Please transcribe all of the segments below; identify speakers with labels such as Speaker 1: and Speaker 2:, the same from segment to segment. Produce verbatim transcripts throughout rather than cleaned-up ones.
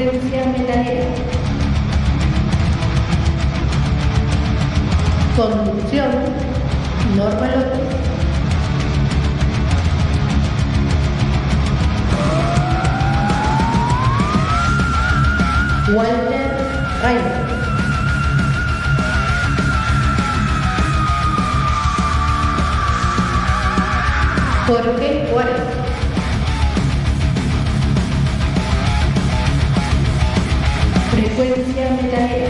Speaker 1: Frecuencia metalera. Conducción: Norma López. Walter Reiner. Jorge Juárez. Frecuencia metalera.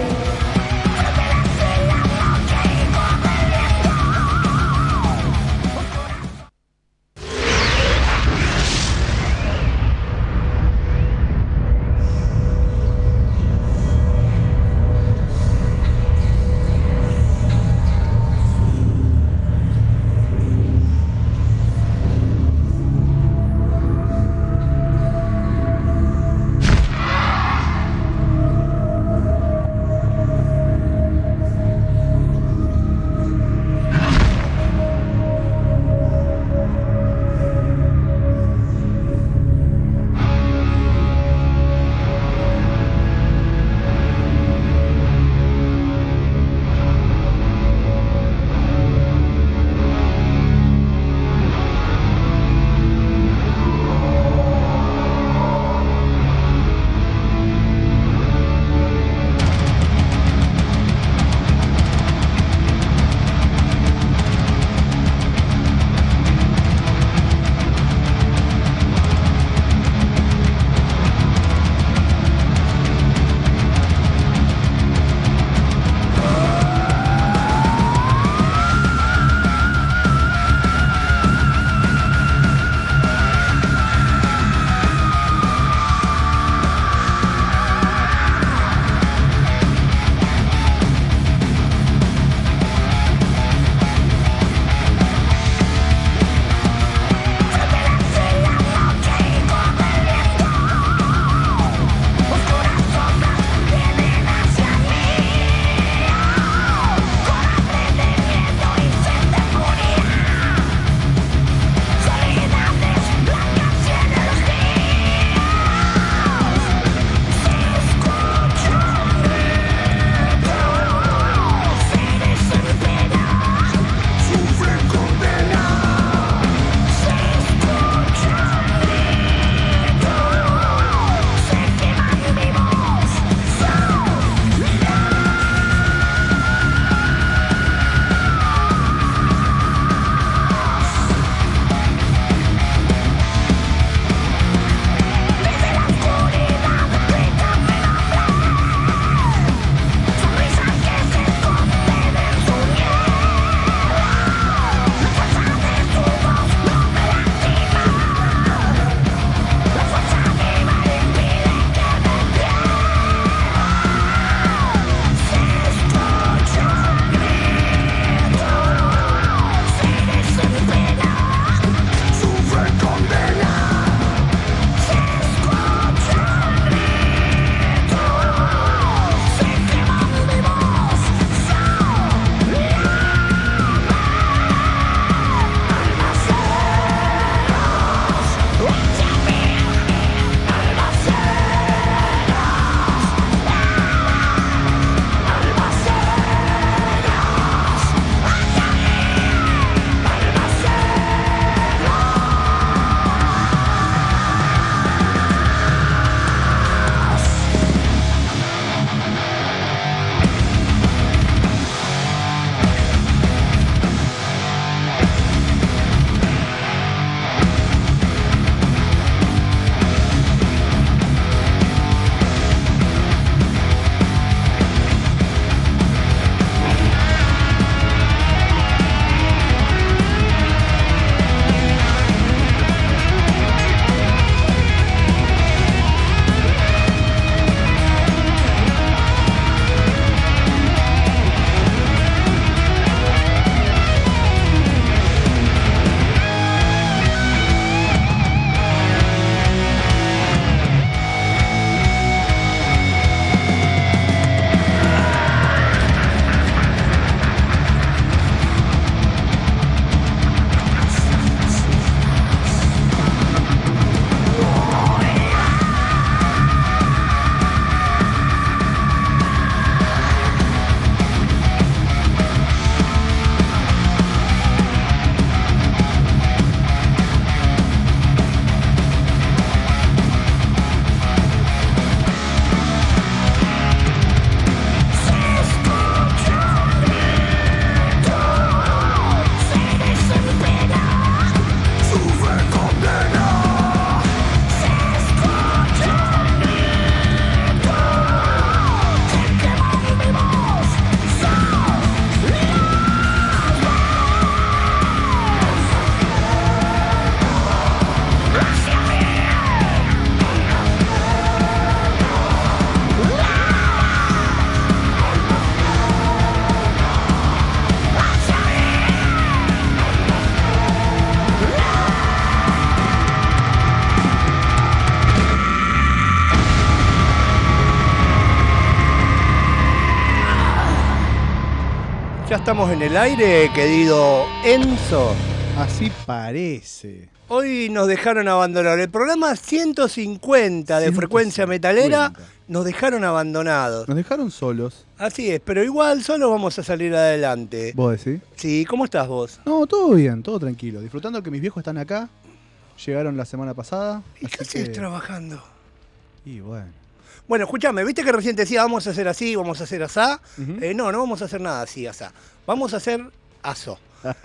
Speaker 2: estamos en el aire, querido Enzo?
Speaker 3: Así parece.
Speaker 2: Hoy nos dejaron abandonar. El programa ciento cincuenta de Frecuencia Metalera nos dejaron abandonados.
Speaker 3: Nos dejaron solos.
Speaker 2: Así es, pero igual solos vamos a salir adelante.
Speaker 3: ¿Vos decís?
Speaker 2: Sí, ¿cómo estás vos?
Speaker 3: No, todo bien, todo tranquilo. Disfrutando que mis viejos están acá. Llegaron la semana pasada.
Speaker 2: ¿Y qué haces que... trabajando?
Speaker 3: Y bueno.
Speaker 2: Bueno, escúchame, viste que recién te decía vamos a hacer así, vamos a hacer asá.
Speaker 3: Uh-huh.
Speaker 2: eh, no, no vamos a hacer nada así, asá. Vamos a hacer aso.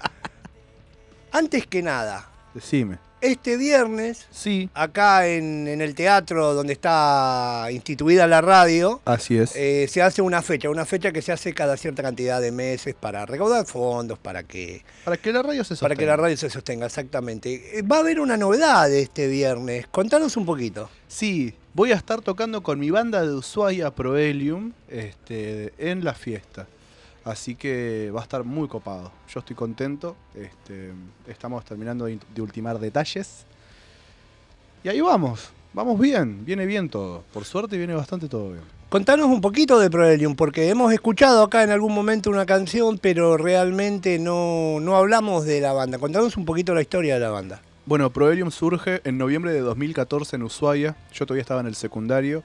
Speaker 2: Antes que nada,
Speaker 3: decime.
Speaker 2: Este viernes,
Speaker 3: sí.
Speaker 2: acá en, en el teatro donde está instituida la radio,
Speaker 3: así es.
Speaker 2: Eh, se hace una fecha, una fecha que se hace cada cierta cantidad de meses para recaudar fondos, para que...
Speaker 3: Para que la radio se sostenga.
Speaker 2: Para que la radio se sostenga, exactamente. Va a haber una novedad este viernes, contanos un poquito.
Speaker 3: Sí, voy a estar tocando con mi banda de Ushuaia Proelium este, en la fiesta. Así que va a estar muy copado. Yo estoy contento. Este, estamos terminando de, de ultimar detalles. Y ahí vamos. Vamos bien. Viene bien todo. Por suerte viene bastante todo bien.
Speaker 2: Contanos un poquito de Proelium, porque hemos escuchado acá en algún momento una canción, pero realmente no, no hablamos de la banda. Contanos un poquito la historia de la banda.
Speaker 3: Bueno, Proelium surge en noviembre de dos mil catorce en Ushuaia. Yo todavía estaba en el secundario.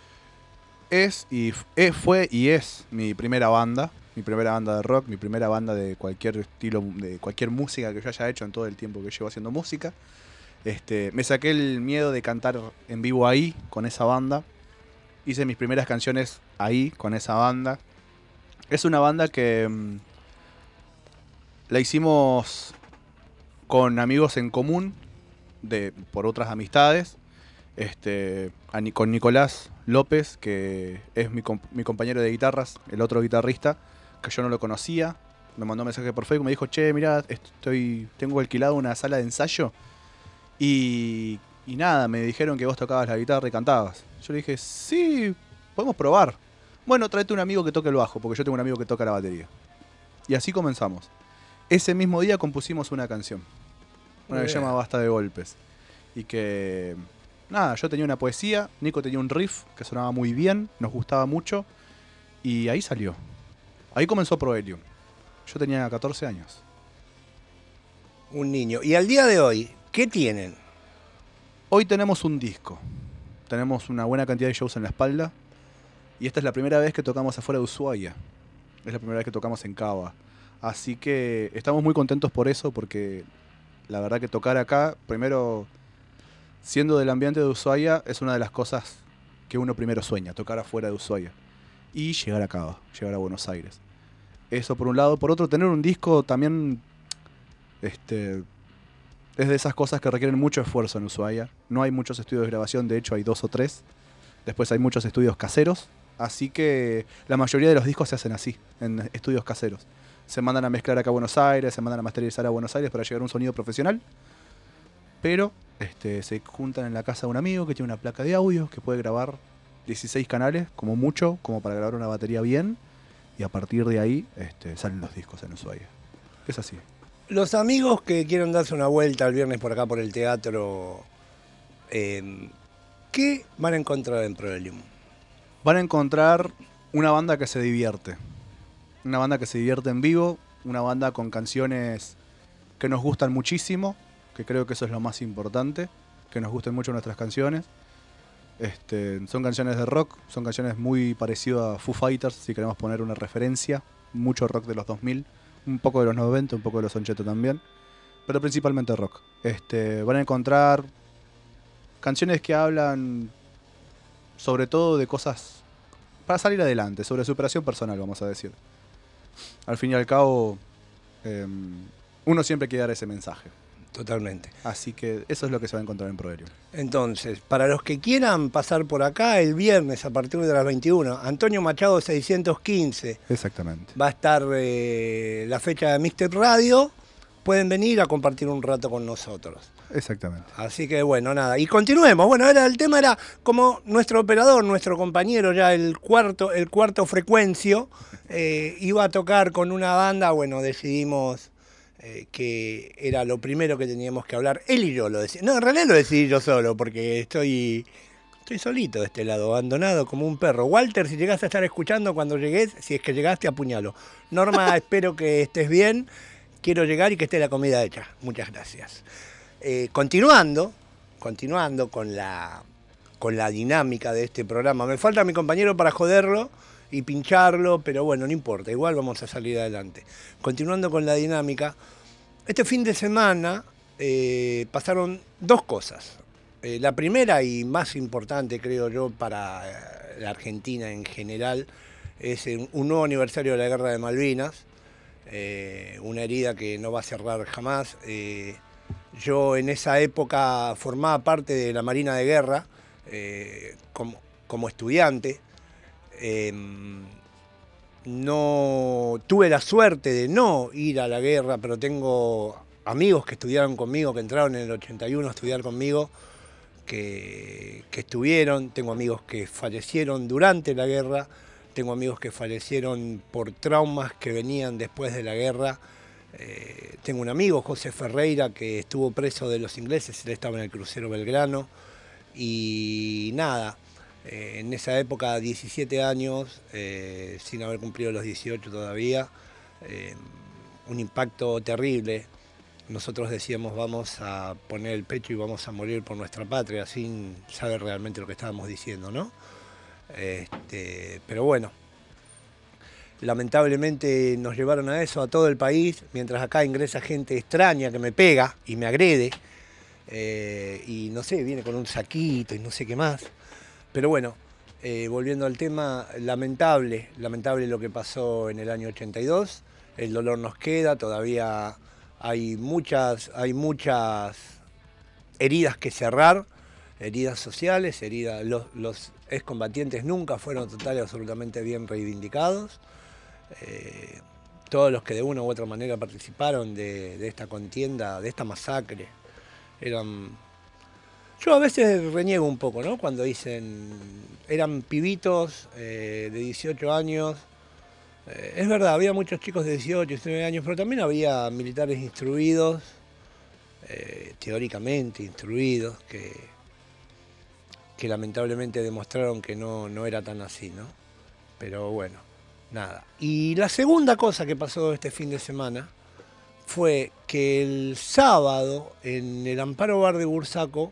Speaker 3: Es y fue y es mi primera banda. Mi primera banda de rock, mi primera banda de cualquier estilo, de cualquier música que yo haya hecho en todo el tiempo que llevo haciendo música. Este, me saqué el miedo de cantar en vivo ahí, con esa banda. Hice mis primeras canciones ahí, con esa banda. Es una banda que mmm, la hicimos con amigos en común, de, por otras amistades. Este, a, con Nicolás López, que es mi, mi compañero de guitarras, el otro guitarrista, que yo no lo conocía, me mandó un mensaje por Facebook, me dijo, che, mirá, estoy, tengo alquilado una sala de ensayo y, y nada, me dijeron que vos tocabas la guitarra y cantabas. Yo le dije, sí, podemos probar. Bueno, tráete un amigo que toque el bajo, porque yo tengo un amigo que toca la batería. Y así comenzamos. Ese mismo día compusimos una canción, una que se llama Basta de Golpes. Y que, nada, yo tenía una poesía, Nico tenía un riff que sonaba muy bien, nos gustaba mucho, y ahí salió. Ahí comenzó Proelium. Yo tenía catorce años.
Speaker 2: Un niño. Y al día de hoy, ¿qué tienen?
Speaker 3: Hoy tenemos un disco. Tenemos una buena cantidad de shows en la espalda. Y esta es la primera vez que tocamos afuera de Ushuaia. Es la primera vez que tocamos en Cava. Así que estamos muy contentos por eso, porque la verdad que tocar acá, primero, siendo del ambiente de Ushuaia, es una de las cosas que uno primero sueña, tocar afuera de Ushuaia. Y llegar a Cava, llegar a Buenos Aires. Eso por un lado. Por otro, tener un disco también este, es de esas cosas que requieren mucho esfuerzo en Ushuaia. No hay muchos estudios de grabación, de hecho hay dos o tres. Después hay muchos estudios caseros. Así que la mayoría de los discos se hacen así, en estudios caseros. Se mandan a mezclar acá a Buenos Aires, se mandan a masterizar a Buenos Aires para llegar a un sonido profesional. Pero este, se juntan en la casa de un amigo que tiene una placa de audio que puede grabar dieciséis canales, como mucho, como para grabar una batería bien. Y a partir de ahí este, salen los discos en Ushuaia. Es así.
Speaker 2: Los amigos que quieran darse una vuelta el viernes por acá por el teatro, eh, ¿qué van a encontrar en Proelium?
Speaker 3: Van a encontrar una banda que se divierte. Una banda que se divierte en vivo. Una banda con canciones que nos gustan muchísimo. Que creo que eso es lo más importante. Que nos gusten mucho nuestras canciones. Este, son canciones de rock, son canciones muy parecidas a Foo Fighters, si queremos poner una referencia. Mucho rock de los dos mil, un poco de los noventa, un poco de los ochenta también, pero principalmente rock. Este, van a encontrar canciones que hablan sobre todo de cosas para salir adelante, sobre superación personal, vamos a decir. Al fin y al cabo, eh, uno siempre quiere dar ese mensaje.
Speaker 2: Totalmente.
Speaker 3: Así que eso es lo que se va a encontrar en Proelium.
Speaker 2: Entonces, para los que quieran pasar por acá el viernes a partir de las veintiuna, Antonio Machado seiscientos quince.
Speaker 3: Exactamente.
Speaker 2: Va a estar eh, la fecha de Mister Radio. Pueden venir a compartir un rato con nosotros.
Speaker 3: Exactamente.
Speaker 2: Así que bueno, nada. Y continuemos. Bueno, ahora el tema era como nuestro operador, nuestro compañero, ya el cuarto, el cuarto frecuencio, eh, iba a tocar con una banda. Bueno, decidimos eh, que era lo primero que teníamos que hablar. Él y yo lo decidimos. No, en realidad lo decidí yo solo, porque estoy Estoy solito de este lado, abandonado como un perro. Walter, si llegaste a estar escuchando cuando llegues, si es que llegaste, apuñalo. Norma, espero que estés bien. Quiero llegar y que esté la comida hecha. Muchas gracias. Eh, continuando, continuando con la, con la dinámica de este programa. Me falta mi compañero para joderlo y pincharlo, pero bueno, no importa. Igual vamos a salir adelante. Continuando con la dinámica. Este fin de semana eh, pasaron dos cosas. Eh, la primera y más importante, creo yo, para eh, la Argentina en general, es un, un nuevo aniversario de la Guerra de Malvinas, eh, una herida que no va a cerrar jamás. Eh, yo en esa época formaba parte de la Marina de Guerra eh, como, como estudiante. Eh, no tuve la suerte de no ir a la guerra, pero tengo amigos que estudiaron conmigo, que entraron en el ochenta y uno a estudiar conmigo, Que, que estuvieron, tengo amigos que fallecieron durante la guerra, tengo amigos que fallecieron por traumas que venían después de la guerra. Eh, tengo un amigo, José Ferreira, que estuvo preso de los ingleses, él estaba en el crucero Belgrano, y nada, eh, en esa época, diecisiete años, eh, sin haber cumplido los dieciocho todavía, eh, un impacto terrible. Nosotros decíamos vamos a poner el pecho y vamos a morir por nuestra patria, sin saber realmente lo que estábamos diciendo, ¿no? Este, pero bueno, lamentablemente nos llevaron a eso, a todo el país, mientras acá ingresa gente extraña que me pega y me agrede, eh, y no sé, viene con un saquito y no sé qué más. Pero bueno, eh, volviendo al tema, lamentable, lamentable lo que pasó en el año ochenta y dos, el dolor nos queda, todavía... Hay muchas, hay muchas heridas que cerrar, heridas sociales, heridas, los, los excombatientes nunca fueron total y absolutamente bien reivindicados. Eh, todos los que de una u otra manera participaron de, de esta contienda, de esta masacre, eran... Yo a veces reniego un poco, ¿no? Cuando dicen, eran pibitos eh, de dieciocho años. Eh, es verdad, había muchos chicos de dieciocho, diecinueve años, pero también había militares instruidos, eh, teóricamente instruidos, que, que lamentablemente demostraron que no, no era tan así, ¿no? Pero bueno, nada. Y la segunda cosa que pasó este fin de semana fue que el sábado, en el Amparo Bar de Bursaco,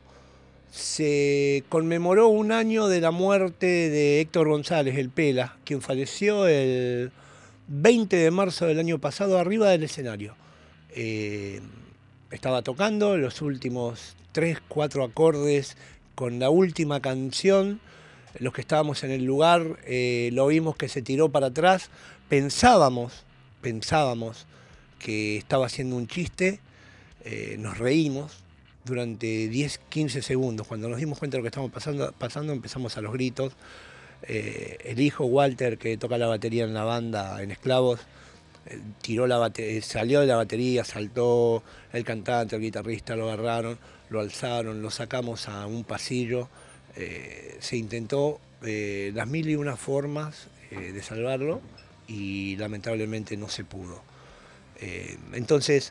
Speaker 2: se conmemoró un año de la muerte de Héctor González, el Pela, quien falleció el veinte de marzo del año pasado arriba del escenario. Eh, estaba tocando los últimos tres, cuatro acordes con la última canción. Los que estábamos en el lugar eh, lo vimos que se tiró para atrás. Pensábamos, pensábamos que estaba haciendo un chiste, eh, nos reímos durante diez, quince segundos. Cuando nos dimos cuenta de lo que estábamos pasando, pasando empezamos a los gritos. Eh, el hijo Walter, que toca la batería en la banda en Esclavos, eh, tiró la bate- salió de la batería, saltó, el cantante, el guitarrista lo agarraron, lo alzaron, lo sacamos a un pasillo. Eh, se intentó eh, las mil y una formas eh, de salvarlo y lamentablemente no se pudo. Eh, entonces,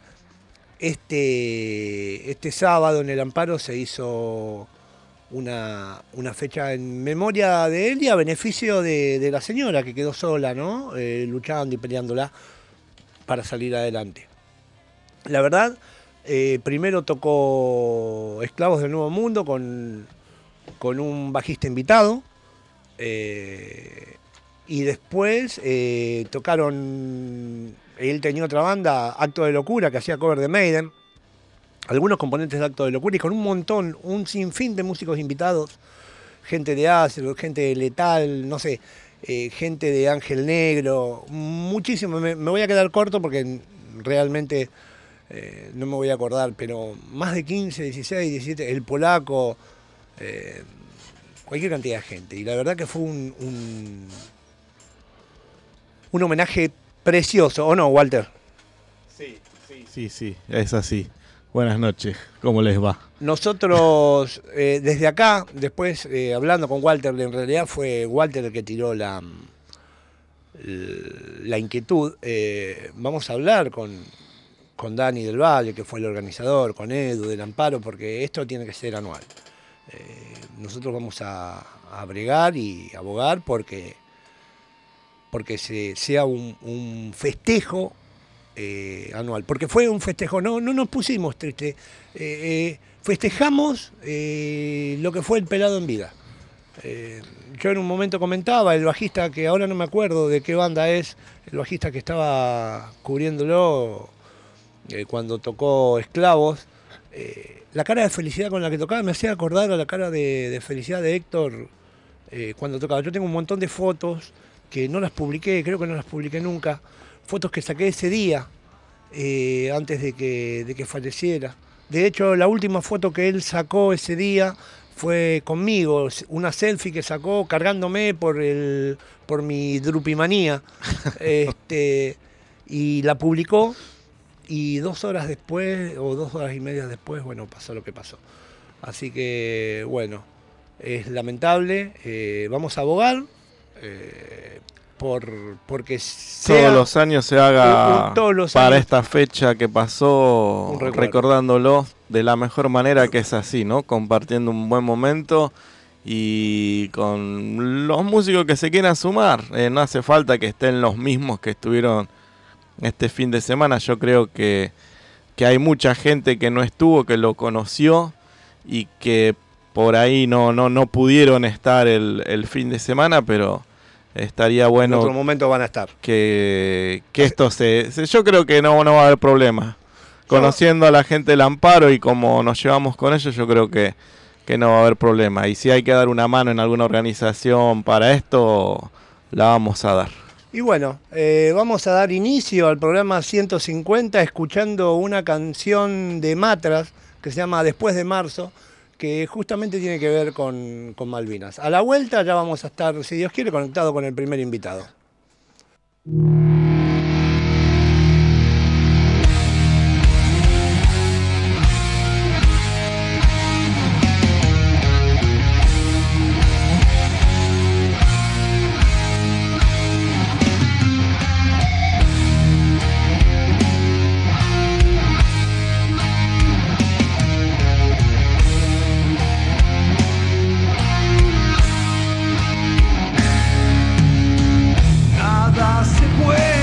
Speaker 2: este, este sábado en el Amparo se hizo Una, una fecha en memoria de él y a beneficio de, de la señora que quedó sola, ¿no? Eh, luchando y peleándola para salir adelante. La verdad, eh, primero tocó Esclavos del Nuevo Mundo con, con un bajista invitado, eh, y después eh, tocaron, él tenía otra banda, Acto de Locura, que hacía cover de Maiden, algunos componentes de Acto de Locura y con un montón, un sinfín de músicos invitados, gente de Ácido, gente de Letal, no sé, eh, gente de Ángel Negro, muchísimo. Me, me voy a quedar corto porque realmente eh, no me voy a acordar, pero más de quince, dieciséis, diecisiete, el Polaco, eh, cualquier cantidad de gente. Y la verdad que fue un, un, un homenaje precioso, ¿o no, Walter?
Speaker 4: Sí, sí, sí, sí, es así. Buenas noches, ¿cómo les va?
Speaker 2: Nosotros, eh, desde acá, después eh, hablando con Walter, en realidad fue Walter el que tiró la, la inquietud. Eh, vamos a hablar con, con Dani del Valle, que fue el organizador, con Edu del Amparo, porque esto tiene que ser anual. Eh, nosotros vamos a, a bregar y abogar porque, porque se, sea un, un festejo eh, anual. Porque fue un festejo, no, no nos pusimos tristes, eh, eh, festejamos eh, lo que fue el pelado en vida. Eh, yo en un momento comentaba, el bajista, que ahora no me acuerdo de qué banda es, el bajista que estaba cubriéndolo eh, cuando tocó Esclavos, eh, la cara de felicidad con la que tocaba me hacía acordar a la cara de, de felicidad de Héctor eh, cuando tocaba. Yo tengo un montón de fotos que no las publiqué, creo que no las publiqué nunca, fotos que saqué ese día, eh, antes de que, de que falleciera. De hecho, la última foto que él sacó ese día fue conmigo, una selfie que sacó cargándome por el por mi drupimanía. este, y la publicó, y dos horas después, o dos horas y media después, bueno, pasó lo que pasó. Así que, bueno, es lamentable. Eh, vamos a abogar eh, por porque sea,
Speaker 4: todos los años se haga
Speaker 2: un- un- todos los
Speaker 4: para
Speaker 2: años
Speaker 4: esta fecha que pasó,
Speaker 2: un recuerdo.
Speaker 4: recordándolo de la mejor manera, que es así, ¿no? Compartiendo un buen momento y con los músicos que se quieran sumar. Eh, no hace falta que estén los mismos que estuvieron este fin de semana. Yo creo que, que hay mucha gente que no estuvo, que lo conoció y que por ahí no, no, no pudieron estar el, el fin de semana, pero estaría
Speaker 2: en
Speaker 4: bueno
Speaker 2: otro momento van a estar.
Speaker 4: que, que esto se, se- yo creo que no, no va a haber problema. Conociendo a la gente del Amparo y cómo nos llevamos con ellos, yo creo que, que no va a haber problema. Y si hay que dar una mano en alguna organización para esto, la vamos a dar.
Speaker 2: Y bueno, eh, vamos a dar inicio al programa ciento cincuenta escuchando una canción de Matras que se llama Después de Marzo, que justamente tiene que ver con, con Malvinas. A la vuelta ya vamos a estar, si Dios quiere, conectado con el primer invitado.
Speaker 5: Nada se puede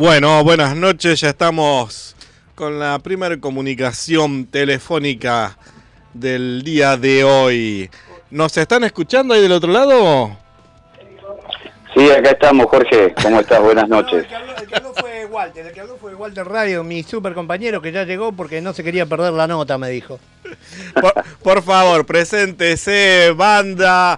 Speaker 4: Bueno, buenas noches, ya estamos con la primera comunicación telefónica del día de hoy. ¿Nos están escuchando ahí del otro lado?
Speaker 5: Sí, acá estamos, Jorge. ¿Cómo estás? Buenas noches.
Speaker 2: No, el, que habló, el que habló fue Walter, el que habló fue Walter Radio, mi super compañero que ya llegó porque no se quería perder la nota, me dijo.
Speaker 4: Por, por favor, preséntese, banda,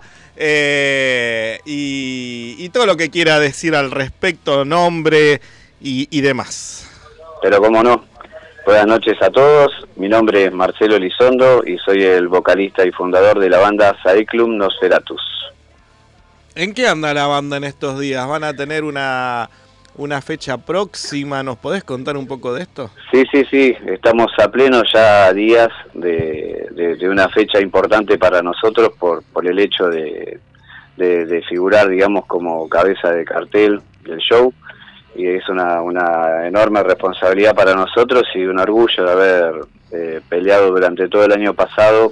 Speaker 4: eh, y, y todo lo que quiera decir al respecto, nombre y, y demás.
Speaker 5: Pero cómo no. Buenas noches a todos. Mi nombre es Marcelo Elizondo y soy el vocalista y fundador de la banda Saeclum Nosferatus.
Speaker 4: ¿En qué anda la banda en estos días? ¿Van a tener una, una fecha próxima? ¿Nos podés contar un poco de esto?
Speaker 5: Sí, sí, sí. Estamos a pleno ya días de, de, de una fecha importante para nosotros por, por el hecho de, de, de figurar, digamos, como cabeza de cartel del show. Y es una, una enorme responsabilidad para nosotros y un orgullo de haber eh, peleado durante todo el año pasado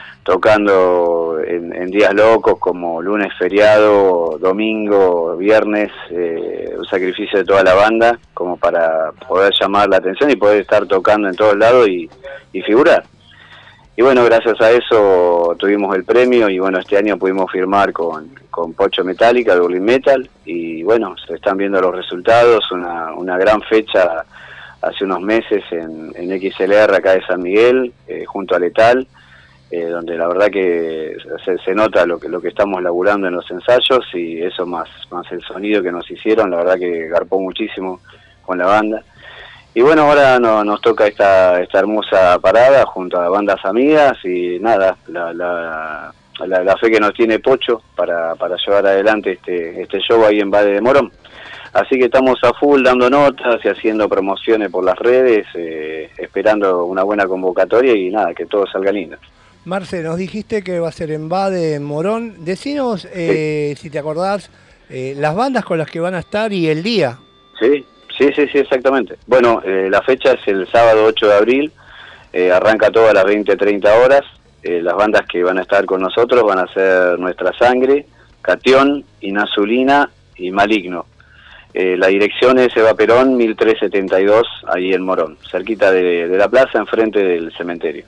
Speaker 5: tocando en, en días locos como lunes feriado, domingo, viernes, eh, un sacrificio de toda la banda como para poder llamar la atención y poder estar tocando en todos lados y, y figurar. Y bueno, gracias a eso tuvimos el premio y bueno, este año pudimos firmar con, con Pocho Metallica, Dublin Metal, y bueno, se están viendo los resultados, una, una gran fecha hace unos meses en, en X L R acá de San Miguel, eh, junto a Letal, eh, donde la verdad que se, se nota lo que lo que estamos laburando en los ensayos y eso más, más el sonido que nos hicieron, la verdad que garpó muchísimo con la banda. Y bueno, ahora no, nos toca esta esta hermosa parada junto a bandas amigas y nada, la, la, la, la fe que nos tiene Pocho para, para llevar adelante este, este show ahí en Valle de Morón. Así que estamos a full dando notas y haciendo promociones por las redes, eh, esperando una buena convocatoria y nada, que todo salga lindo.
Speaker 2: Marce, nos dijiste que va a ser en Bade, en Morón. Decinos, eh, sí. si te acordás, eh, las bandas con las que van a estar y el día.
Speaker 5: Sí, sí, sí, sí, exactamente. Bueno, eh, la fecha es el sábado ocho de abril, eh, arranca todo a las veinte treinta horas. Eh, las bandas que van a estar con nosotros van a ser Nuestra Sangre, Catión, Inazulina y Maligno. Eh, la dirección es Eva Perón, mil trescientos setenta y dos, ahí en Morón, cerquita de, de la plaza, enfrente del cementerio.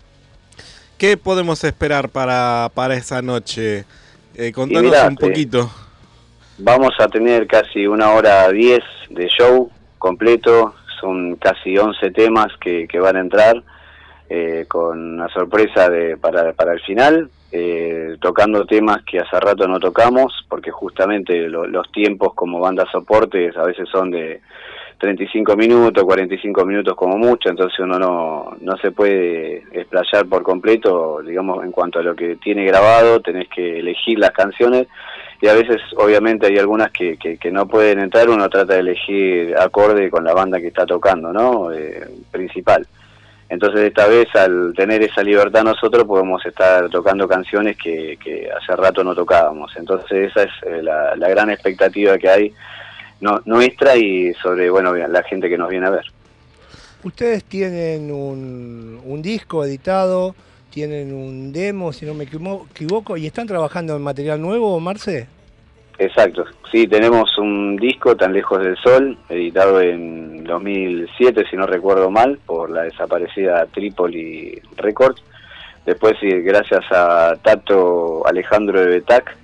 Speaker 4: ¿Qué podemos esperar para, para esa noche? Eh, contanos
Speaker 5: mirá,
Speaker 4: un poquito.
Speaker 5: Eh, vamos a tener casi una hora diez de show completo, son casi once temas que, que van a entrar, eh, con una sorpresa de, para, para el final, eh, tocando temas que hace rato no tocamos, porque justamente lo, los tiempos como banda soportes a veces son de treinta y cinco minutos, cuarenta y cinco minutos como mucho, entonces uno no, no se puede explayar por completo, digamos, en cuanto a lo que tiene grabado, tenés que elegir las canciones, y a veces obviamente hay algunas que, que, que no pueden entrar, uno trata de elegir acorde con la banda que está tocando, ¿no? Eh, principal. Entonces esta vez al tener esa libertad nosotros podemos estar tocando canciones que, que hace rato no tocábamos, entonces esa es eh, la, la gran expectativa que hay no, nuestra y sobre, bueno, la gente que nos viene a ver.
Speaker 2: Ustedes tienen un, un disco editado, tienen un demo, si no me equivoco, y están trabajando en material nuevo, Marce.
Speaker 5: Exacto, sí, tenemos un disco, Tan Lejos del Sol, editado en dos mil siete, si no recuerdo mal, por la desaparecida Tripoli Records. Después, sí, gracias a Tato Alejandro de Betac,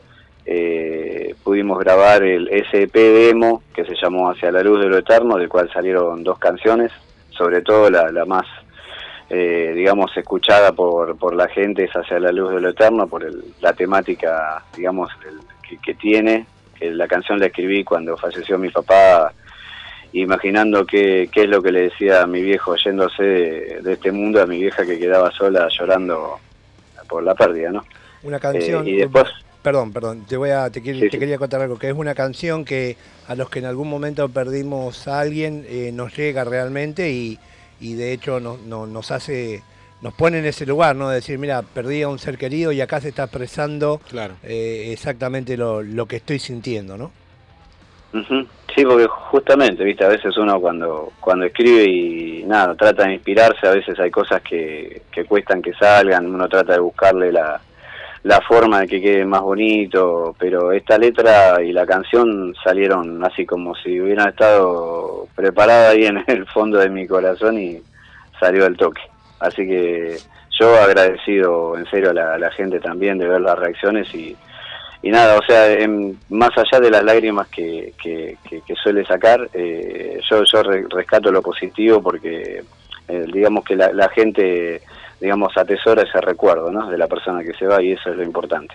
Speaker 5: eh, pudimos grabar el S E P demo, que se llamó Hacia la Luz de lo Eterno, del cual salieron dos canciones, sobre todo la, la más, eh, digamos, escuchada por, por la gente es Hacia la Luz de lo Eterno, por el, la temática, digamos, el, que, que tiene, que la canción la escribí cuando falleció mi papá, imaginando qué, qué es lo que le decía a mi viejo yéndose de, de este mundo, a mi vieja que quedaba sola llorando por la pérdida, ¿no?
Speaker 2: Una canción...
Speaker 5: Eh, y después...
Speaker 2: Perdón, perdón, te voy a te, quiero,
Speaker 5: sí,
Speaker 2: te
Speaker 5: sí.
Speaker 2: quería contar algo, que es una canción que a los que en algún momento perdimos a alguien eh, nos llega realmente y, y de hecho no, no, nos hace, nos pone en ese lugar, ¿no? De decir, mira, perdí a un ser querido y acá se está expresando
Speaker 4: Claro.
Speaker 2: eh, exactamente lo, lo que estoy sintiendo, ¿no?
Speaker 5: Uh-huh. Sí, porque justamente, viste, a veces uno cuando cuando escribe y nada, trata de inspirarse, a veces hay cosas que, que cuestan que salgan, uno trata de buscarle la, la forma de que quede más bonito, pero esta letra y la canción salieron así como si hubieran estado preparadas ahí en el fondo de mi corazón y salió al toque. Así que yo agradecido en serio a la, a la gente también de ver las reacciones y, y nada, o sea, en, más allá de las lágrimas que, que, que, que suele sacar, eh, yo, yo re, rescato lo positivo porque eh, digamos que la, la gente... digamos, atesora ese recuerdo, ¿no?, de la persona que se va, y eso es lo importante.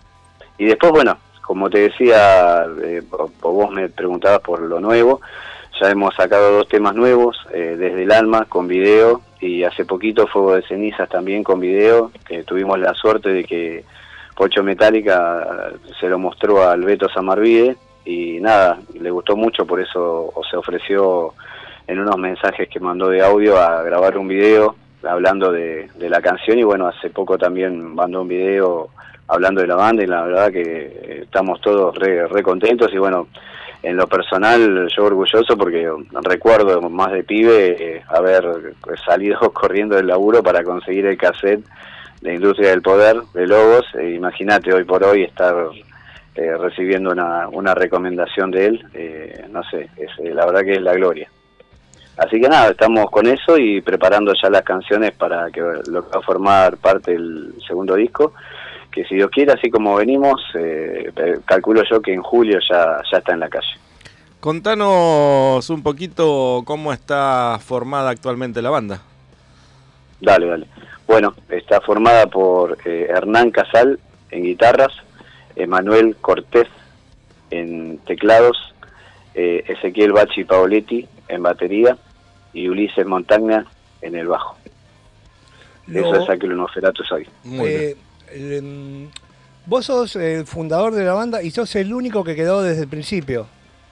Speaker 5: Y después, bueno, como te decía, eh, vos me preguntabas por lo nuevo, ya hemos sacado dos temas nuevos, eh, Desde el Alma, con video, y hace poquito Fuego de Cenizas también con video, que tuvimos la suerte de que Pocho Metálica se lo mostró al Beto Samarvide, y nada, le gustó mucho, por eso se ofreció en unos mensajes que mandó de audio a grabar un video hablando de, de la canción, y bueno, hace poco también mandó un video hablando de la banda, y la verdad que estamos todos re, re contentos, y bueno, en lo personal yo orgulloso porque recuerdo más de pibe eh, haber salido corriendo del laburo para conseguir el cassette de Industria del Poder de Lobos, e imagínate hoy por hoy estar eh, recibiendo una, una recomendación de él, eh, no sé, es, eh, la verdad que es la gloria. Así que nada, estamos con eso y preparando ya las canciones para que lo que va a formar parte del segundo disco, que si Dios quiere, así como venimos, eh, calculo yo que en julio ya, ya está en la calle.
Speaker 4: Contanos un poquito cómo está formada actualmente la banda.
Speaker 5: Dale, dale. Bueno, está formada por eh, Hernán Casal en guitarras, Emanuel Cortés en teclados, eh, Ezequiel Bachi Paoletti en batería y Ulises Montagna en el bajo. Lo... Eso es Aquilo Nosferatu hoy.
Speaker 2: Eh, eh, vos sos el fundador de la banda y sos el único que quedó desde el principio.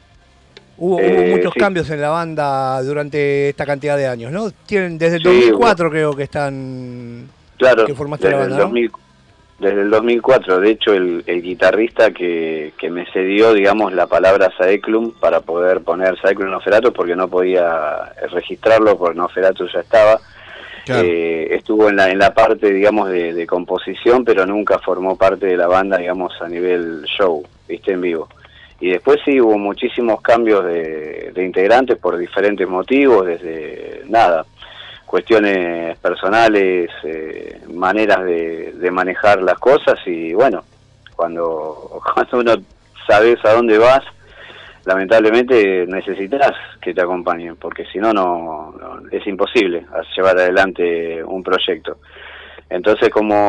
Speaker 2: Hubo, eh, hubo muchos sí. cambios en la banda durante esta cantidad de años, ¿no? Tienen desde el sí, dos mil cuatro hubo... creo que están...
Speaker 5: Claro,
Speaker 2: que formaste la banda,
Speaker 5: el dos mil, ¿no? Desde el dos mil cuatro, de hecho el, el guitarrista que, que me cedió, digamos, la palabra Saeklum para poder poner Saeklum Nosferatu, porque no podía registrarlo, porque Nosferatu ya estaba, claro. eh, estuvo en la, en la parte, digamos, de, de composición, pero nunca formó parte de la banda, digamos, a nivel show, viste, en vivo. Y después sí hubo muchísimos cambios de, de integrantes por diferentes motivos, desde nada, cuestiones personales, eh, maneras de, de manejar las cosas, y bueno, cuando, cuando uno sabes a dónde vas, lamentablemente necesitas que te acompañen, porque si no, no es imposible llevar adelante un proyecto. Entonces,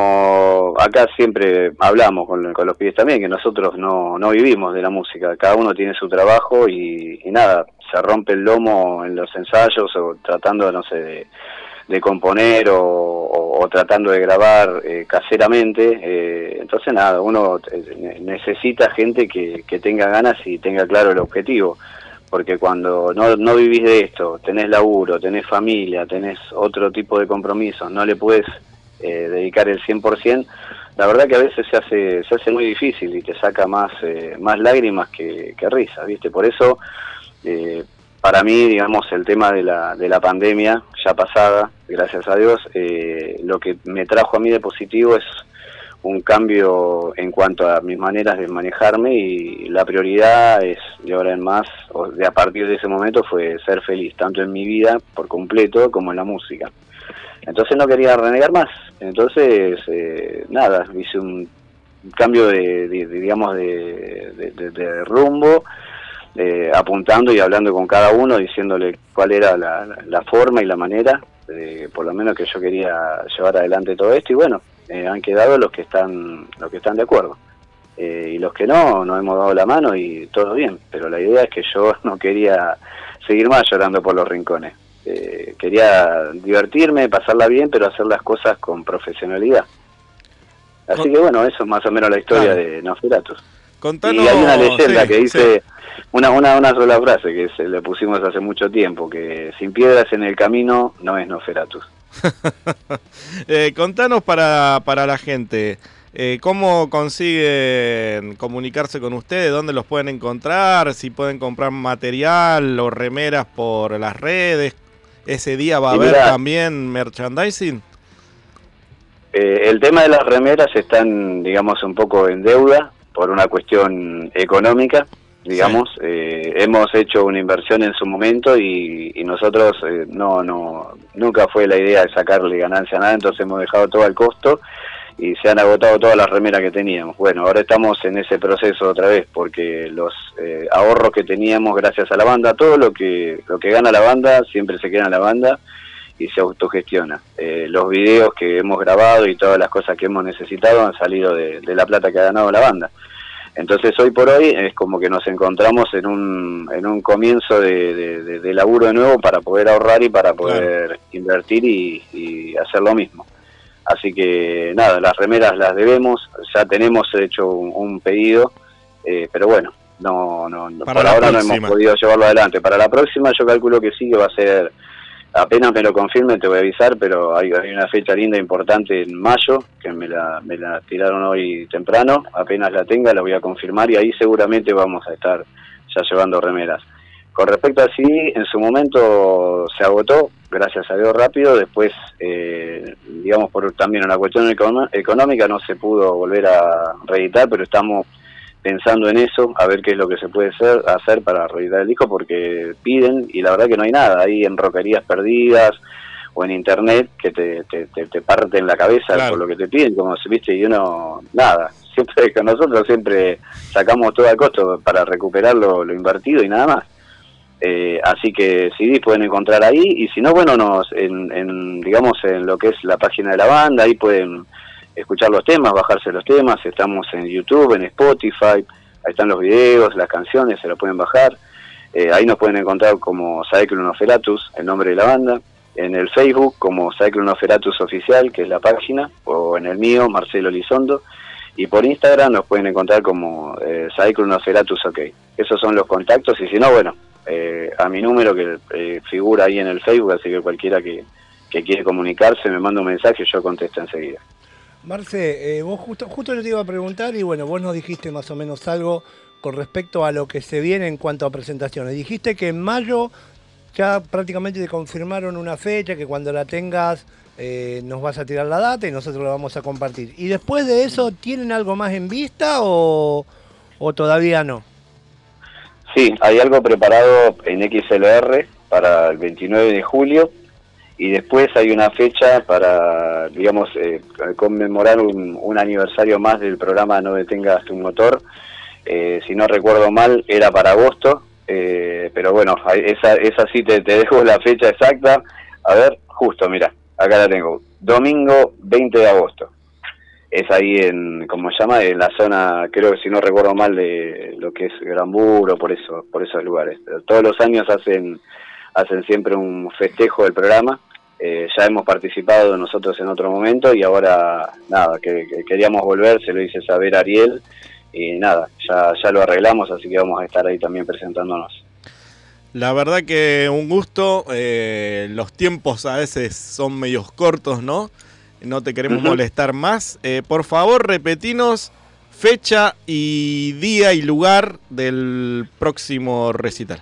Speaker 5: como acá siempre hablamos con, con los pibes también, que nosotros no, no vivimos de la música, cada uno tiene su trabajo y, y nada, se rompe el lomo en los ensayos o tratando, no sé, de, de componer o, o, o tratando de grabar eh, caseramente. Eh, entonces, nada, uno necesita gente que, que tenga ganas y tenga claro el objetivo. Porque cuando no, no vivís de esto, tenés laburo, tenés familia, tenés otro tipo de compromisos, no le puedes eh, dedicar el cien por ciento, la verdad que a veces se hace se hace muy difícil y te saca más eh, más lágrimas que, que risas, ¿viste? Por eso, eh, para mí, digamos, el tema de la, de la pandemia ya pasada, gracias a Dios, eh, lo que me trajo a mí de positivo es un cambio en cuanto a mis maneras de manejarme, y la prioridad es, de ahora en más, o de a partir de ese momento, fue ser feliz, tanto en mi vida por completo como en la música. Entonces no quería renegar más, entonces eh, nada, hice un cambio de, de, de digamos, de, de, de, de rumbo, eh, apuntando y hablando con cada uno, diciéndole cuál era la, la, la forma y la manera, de, por lo menos que yo quería llevar adelante todo esto, y bueno, Eh, han quedado los que están los que están de acuerdo, eh, y los que no, nos hemos dado la mano y todo bien, pero la idea es que yo no quería seguir más llorando por los rincones, eh, quería divertirme, pasarla bien, pero hacer las cosas con profesionalidad. Así que bueno, eso es más o menos la historia, claro, de Nosferatu.
Speaker 4: Contanos,
Speaker 5: y hay una leyenda, sí, que dice,
Speaker 4: sí,
Speaker 5: una, una, una sola frase que se le pusimos hace mucho tiempo, que sin piedras en el camino no es Nosferatu.
Speaker 4: eh, contanos para, para la gente, eh, ¿cómo consiguen comunicarse con ustedes? ¿Dónde los pueden encontrar? ¿Si pueden comprar material o remeras por las redes? ¿Ese día va a haber también merchandising?
Speaker 5: eh, el tema de las remeras están, digamos, un poco en deuda por una cuestión económica, digamos. Sí. Eh, hemos hecho una inversión en su momento y, y nosotros eh, no, no, nunca fue la idea de sacarle ganancia a nada, entonces hemos dejado todo al costo y se han agotado todas las remeras que teníamos. Bueno, ahora estamos en ese proceso otra vez porque los eh, ahorros que teníamos gracias a la banda, todo lo que lo que gana la banda siempre se queda en la banda y se autogestiona. Eh, los videos que hemos grabado y todas las cosas que hemos necesitado han salido de, de la plata que ha ganado la banda. Entonces hoy por hoy es como que nos encontramos en un en un comienzo de, de, de, de laburo de nuevo para poder ahorrar y para poder claro. invertir y, y hacer lo mismo. Así que nada, las remeras las debemos, ya tenemos hecho un, un pedido, eh, pero bueno, no, no, no por ahora próxima. no hemos podido llevarlo adelante. Para la próxima yo calculo que sí, que va a ser, apenas me lo confirmen te voy a avisar, pero hay, hay una fecha linda importante en mayo, que me la, me la tiraron hoy temprano, apenas la tenga la voy a confirmar y ahí seguramente vamos a estar ya llevando remeras. Con respecto a C D, en su momento se agotó, gracias a Dios rápido, después, eh, digamos, por también una cuestión econo económica no se pudo volver a reeditar, pero estamos pensando en eso, a ver qué es lo que se puede hacer, hacer para reeditar el disco, porque piden, y la verdad que no hay nada, ahí en Roquerías Perdidas o en internet, que te, te, te, te parten la cabeza claro. por lo que te piden, como si viste, y uno, nada, siempre que nosotros siempre sacamos todo al costo para recuperar lo, lo invertido y nada más. Eh, así que C D pueden encontrar ahí y si no, bueno, nos en, en digamos en lo que es la página de la banda, ahí pueden escuchar los temas, bajarse los temas, estamos en YouTube, en Spotify, ahí están los videos, las canciones, se lo pueden bajar, eh, ahí nos pueden encontrar como Saeclo Nosferatus, el nombre de la banda, en el Facebook como Saeclo Nosferatus Oficial, que es la página, o en el mío, Marcelo Lizondo, y por Instagram nos pueden encontrar como eh, Saeclo Nosferatus OK. Esos son los contactos y si no, bueno, Eh, a mi número que eh, figura ahí en el Facebook, así que cualquiera que, que quiere comunicarse me manda un mensaje y yo contesto enseguida.
Speaker 2: Marce, eh, vos justo, justo yo te iba a preguntar y bueno, vos nos dijiste más o menos algo con respecto a lo que se viene en cuanto a presentaciones. Dijiste que en mayo ya prácticamente te confirmaron una fecha, que cuando la tengas eh, nos vas a tirar la data y nosotros la vamos a compartir. ¿Y después de eso tienen algo más en vista o, o todavía no?
Speaker 5: Sí, hay algo preparado en X L R para el veintinueve de julio y después hay una fecha para, digamos, eh, conmemorar un, un aniversario más del programa No Detengas Tu Motor. Eh, si no recuerdo mal, era para agosto, eh, pero bueno, esa, esa sí te, te dejo la fecha exacta. A ver, justo, mira, acá la tengo. Domingo veinte de agosto. Es ahí en, ¿cómo se llama? En la zona, creo que si no recuerdo mal, de lo que es Granburo, por eso, por esos lugares. Pero todos los años hacen, hacen siempre un festejo del programa. Eh, ya hemos participado nosotros en otro momento y ahora, nada, que, que queríamos volver, se lo hice saber a Ariel y nada, ya, ya lo arreglamos, así que vamos a estar ahí también presentándonos.
Speaker 4: La verdad que un gusto, eh, los tiempos a veces son medios cortos, ¿no? No te queremos uh-huh. molestar más. Eh, por favor, repetinos fecha y día y lugar del próximo recital.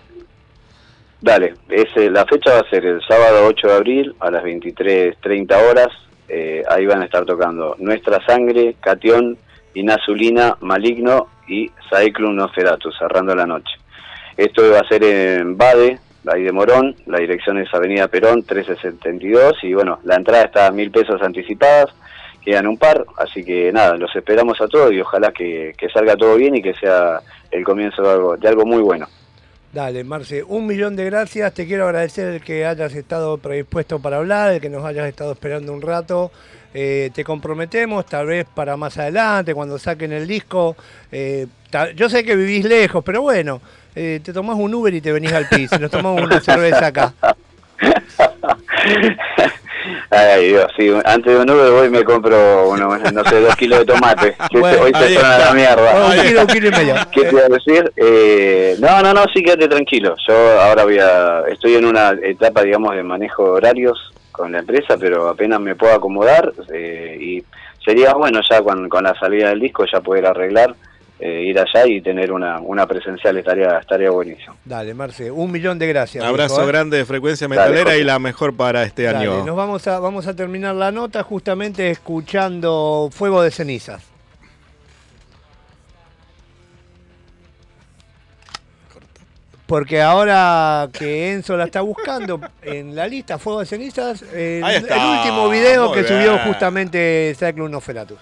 Speaker 5: Dale, ese, la fecha va a ser el sábado ocho de abril a las veintitrés treinta horas. Eh, ahí van a estar tocando Nuestra Sangre, Catión, Inazulina, Maligno y Saeclo Nosferatus, cerrando la noche. Esto va a ser en Bade, ahí de Morón, la dirección es Avenida Perón trece setenta y dos y bueno, la entrada está a mil pesos anticipadas, quedan un par, así que nada, los esperamos a todos y ojalá que, que salga todo bien y que sea el comienzo de algo, de algo muy bueno.
Speaker 2: Dale, Marce, un millón de gracias, te quiero agradecer el que hayas estado predispuesto para hablar, el que nos hayas estado esperando un rato. Eh, te comprometemos, tal vez para más adelante, cuando saquen el disco. Eh, yo sé que vivís lejos, pero bueno, eh, te tomás un Uber y te venís al piso, nos tomamos una cerveza acá.
Speaker 5: Ay Dios, sí, antes de un Uber voy y me compro uno, no sé, dos kilos de tomate, que
Speaker 2: bueno,
Speaker 5: hoy se suena la mierda.
Speaker 2: Bueno, un kilo, un kilo y medio.
Speaker 5: ¿Qué te iba a decir? Eh, no, no, no, sí, quédate tranquilo. Yo ahora voy a, estoy en una etapa, digamos, de manejo de horarios con la empresa, pero apenas me puedo acomodar eh, y sería bueno ya con, con la salida del disco ya poder arreglar eh, ir allá y tener una, una presencial estaría, estaría buenísimo.
Speaker 2: Dale, Marce, un millón de gracias.
Speaker 4: Un abrazo
Speaker 2: viejo, ¿eh?
Speaker 4: grande de Frecuencia Metalera
Speaker 5: Dale,
Speaker 4: y la mejor para este
Speaker 2: Dale,
Speaker 4: año.
Speaker 2: nos vamos a, vamos a terminar la nota justamente escuchando Fuego de Cenizas. Porque ahora que Enzo la está buscando en la lista Fuego de Cenizas, el,
Speaker 4: Ahí está,
Speaker 2: el último video
Speaker 4: muy
Speaker 2: que subió
Speaker 4: bien.
Speaker 2: justamente Cyclone Nosferatu.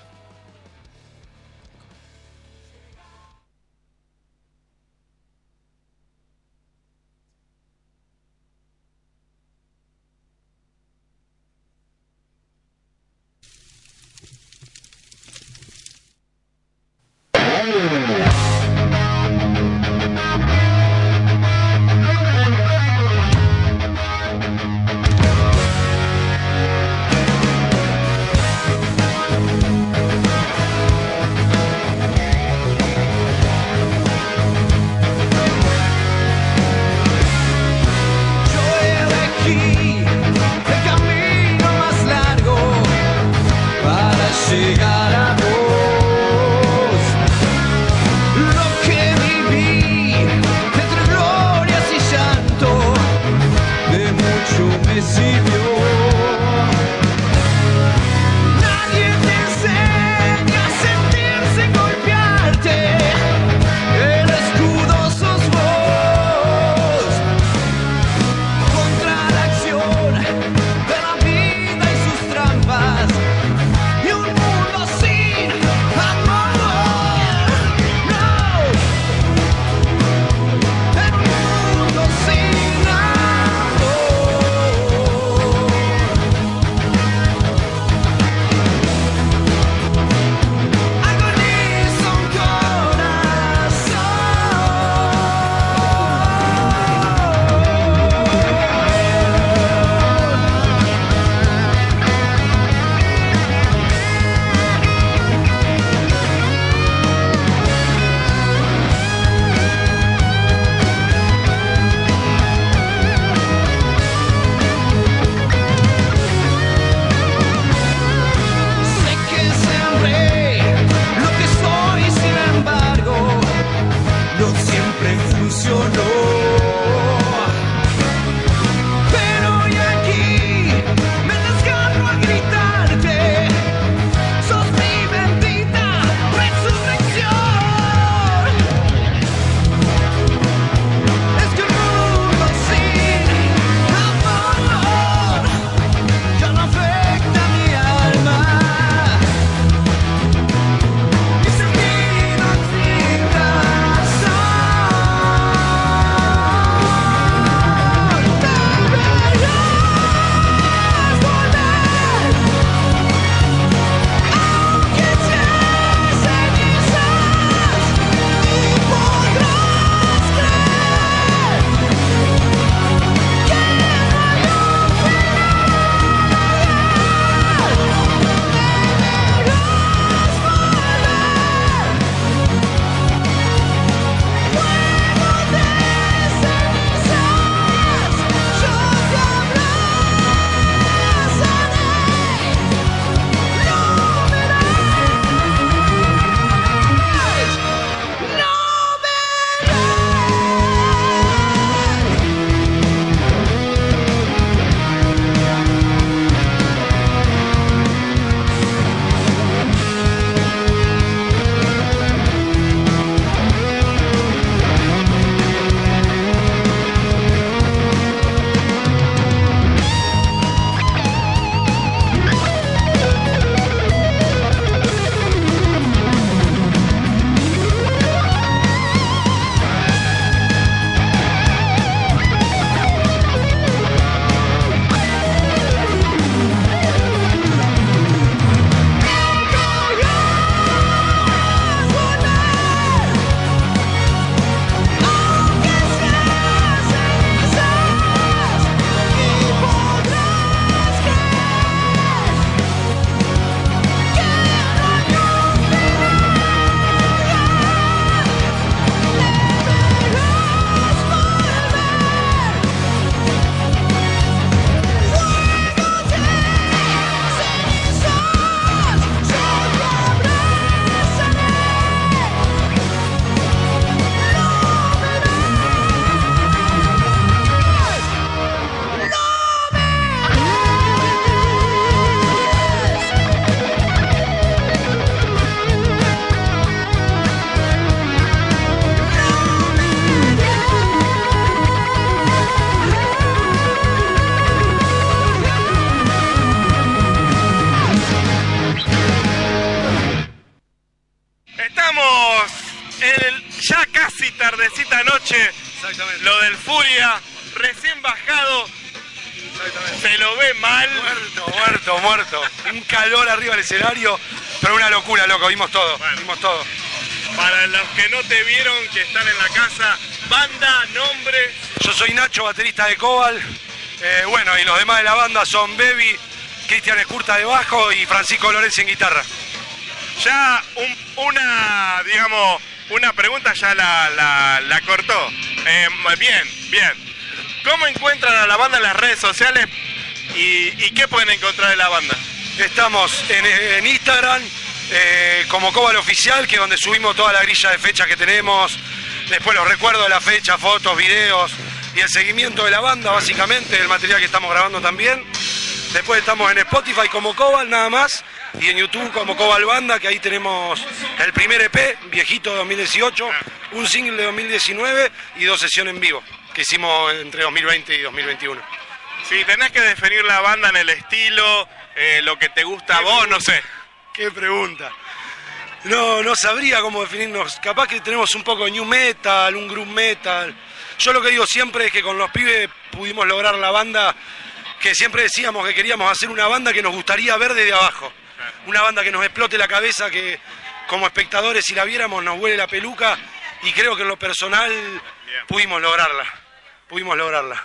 Speaker 4: el ya casi tardecita noche, lo del Furia, recién bajado, se lo ve mal.
Speaker 6: Muerto, muerto, muerto. Un calor arriba del escenario, pero una locura, loco, vimos todo,
Speaker 4: Bueno.
Speaker 6: vimos todo.
Speaker 4: Para los que no te vieron, que están en la casa, banda, nombre.
Speaker 6: Yo soy Nacho, baterista de Cobal. Eh, bueno, y los demás de la banda son Bebi, Cristian Escurta de bajo y Francisco Lorenzi en guitarra.
Speaker 4: Ya un- una, digamos, una pregunta ya la, la, la cortó. Eh, bien, bien. ¿Cómo encuentran a la banda en las redes sociales y, y qué pueden encontrar de la banda?
Speaker 6: Estamos en, en Instagram eh, como Cobal Oficial, que es donde subimos toda la grilla de fechas que tenemos. Después los recuerdos de la fecha, fotos, videos y el seguimiento de la banda, básicamente, el material que estamos grabando también. Después estamos en Spotify como Cobal, nada más. Y en YouTube como Cobal Banda, que ahí tenemos el primer E P, viejito de dos mil dieciocho, un single de dos mil diecinueve y dos sesiones en vivo, que hicimos entre dos mil veinte y dos mil veintiuno.
Speaker 4: Si tenés que definir la banda en el estilo, eh, lo que te gusta a vos, no sé.
Speaker 6: Qué pregunta. No, no sabría cómo definirnos. Capaz que tenemos un poco de new metal, un groove metal. Yo lo que digo siempre es que con los pibes pudimos lograr la banda que siempre decíamos que queríamos hacer una banda que nos gustaría ver desde abajo. Una banda que nos explote la cabeza, que como espectadores si la viéramos nos huele la peluca, y creo que en lo personal pudimos lograrla. Pudimos lograrla.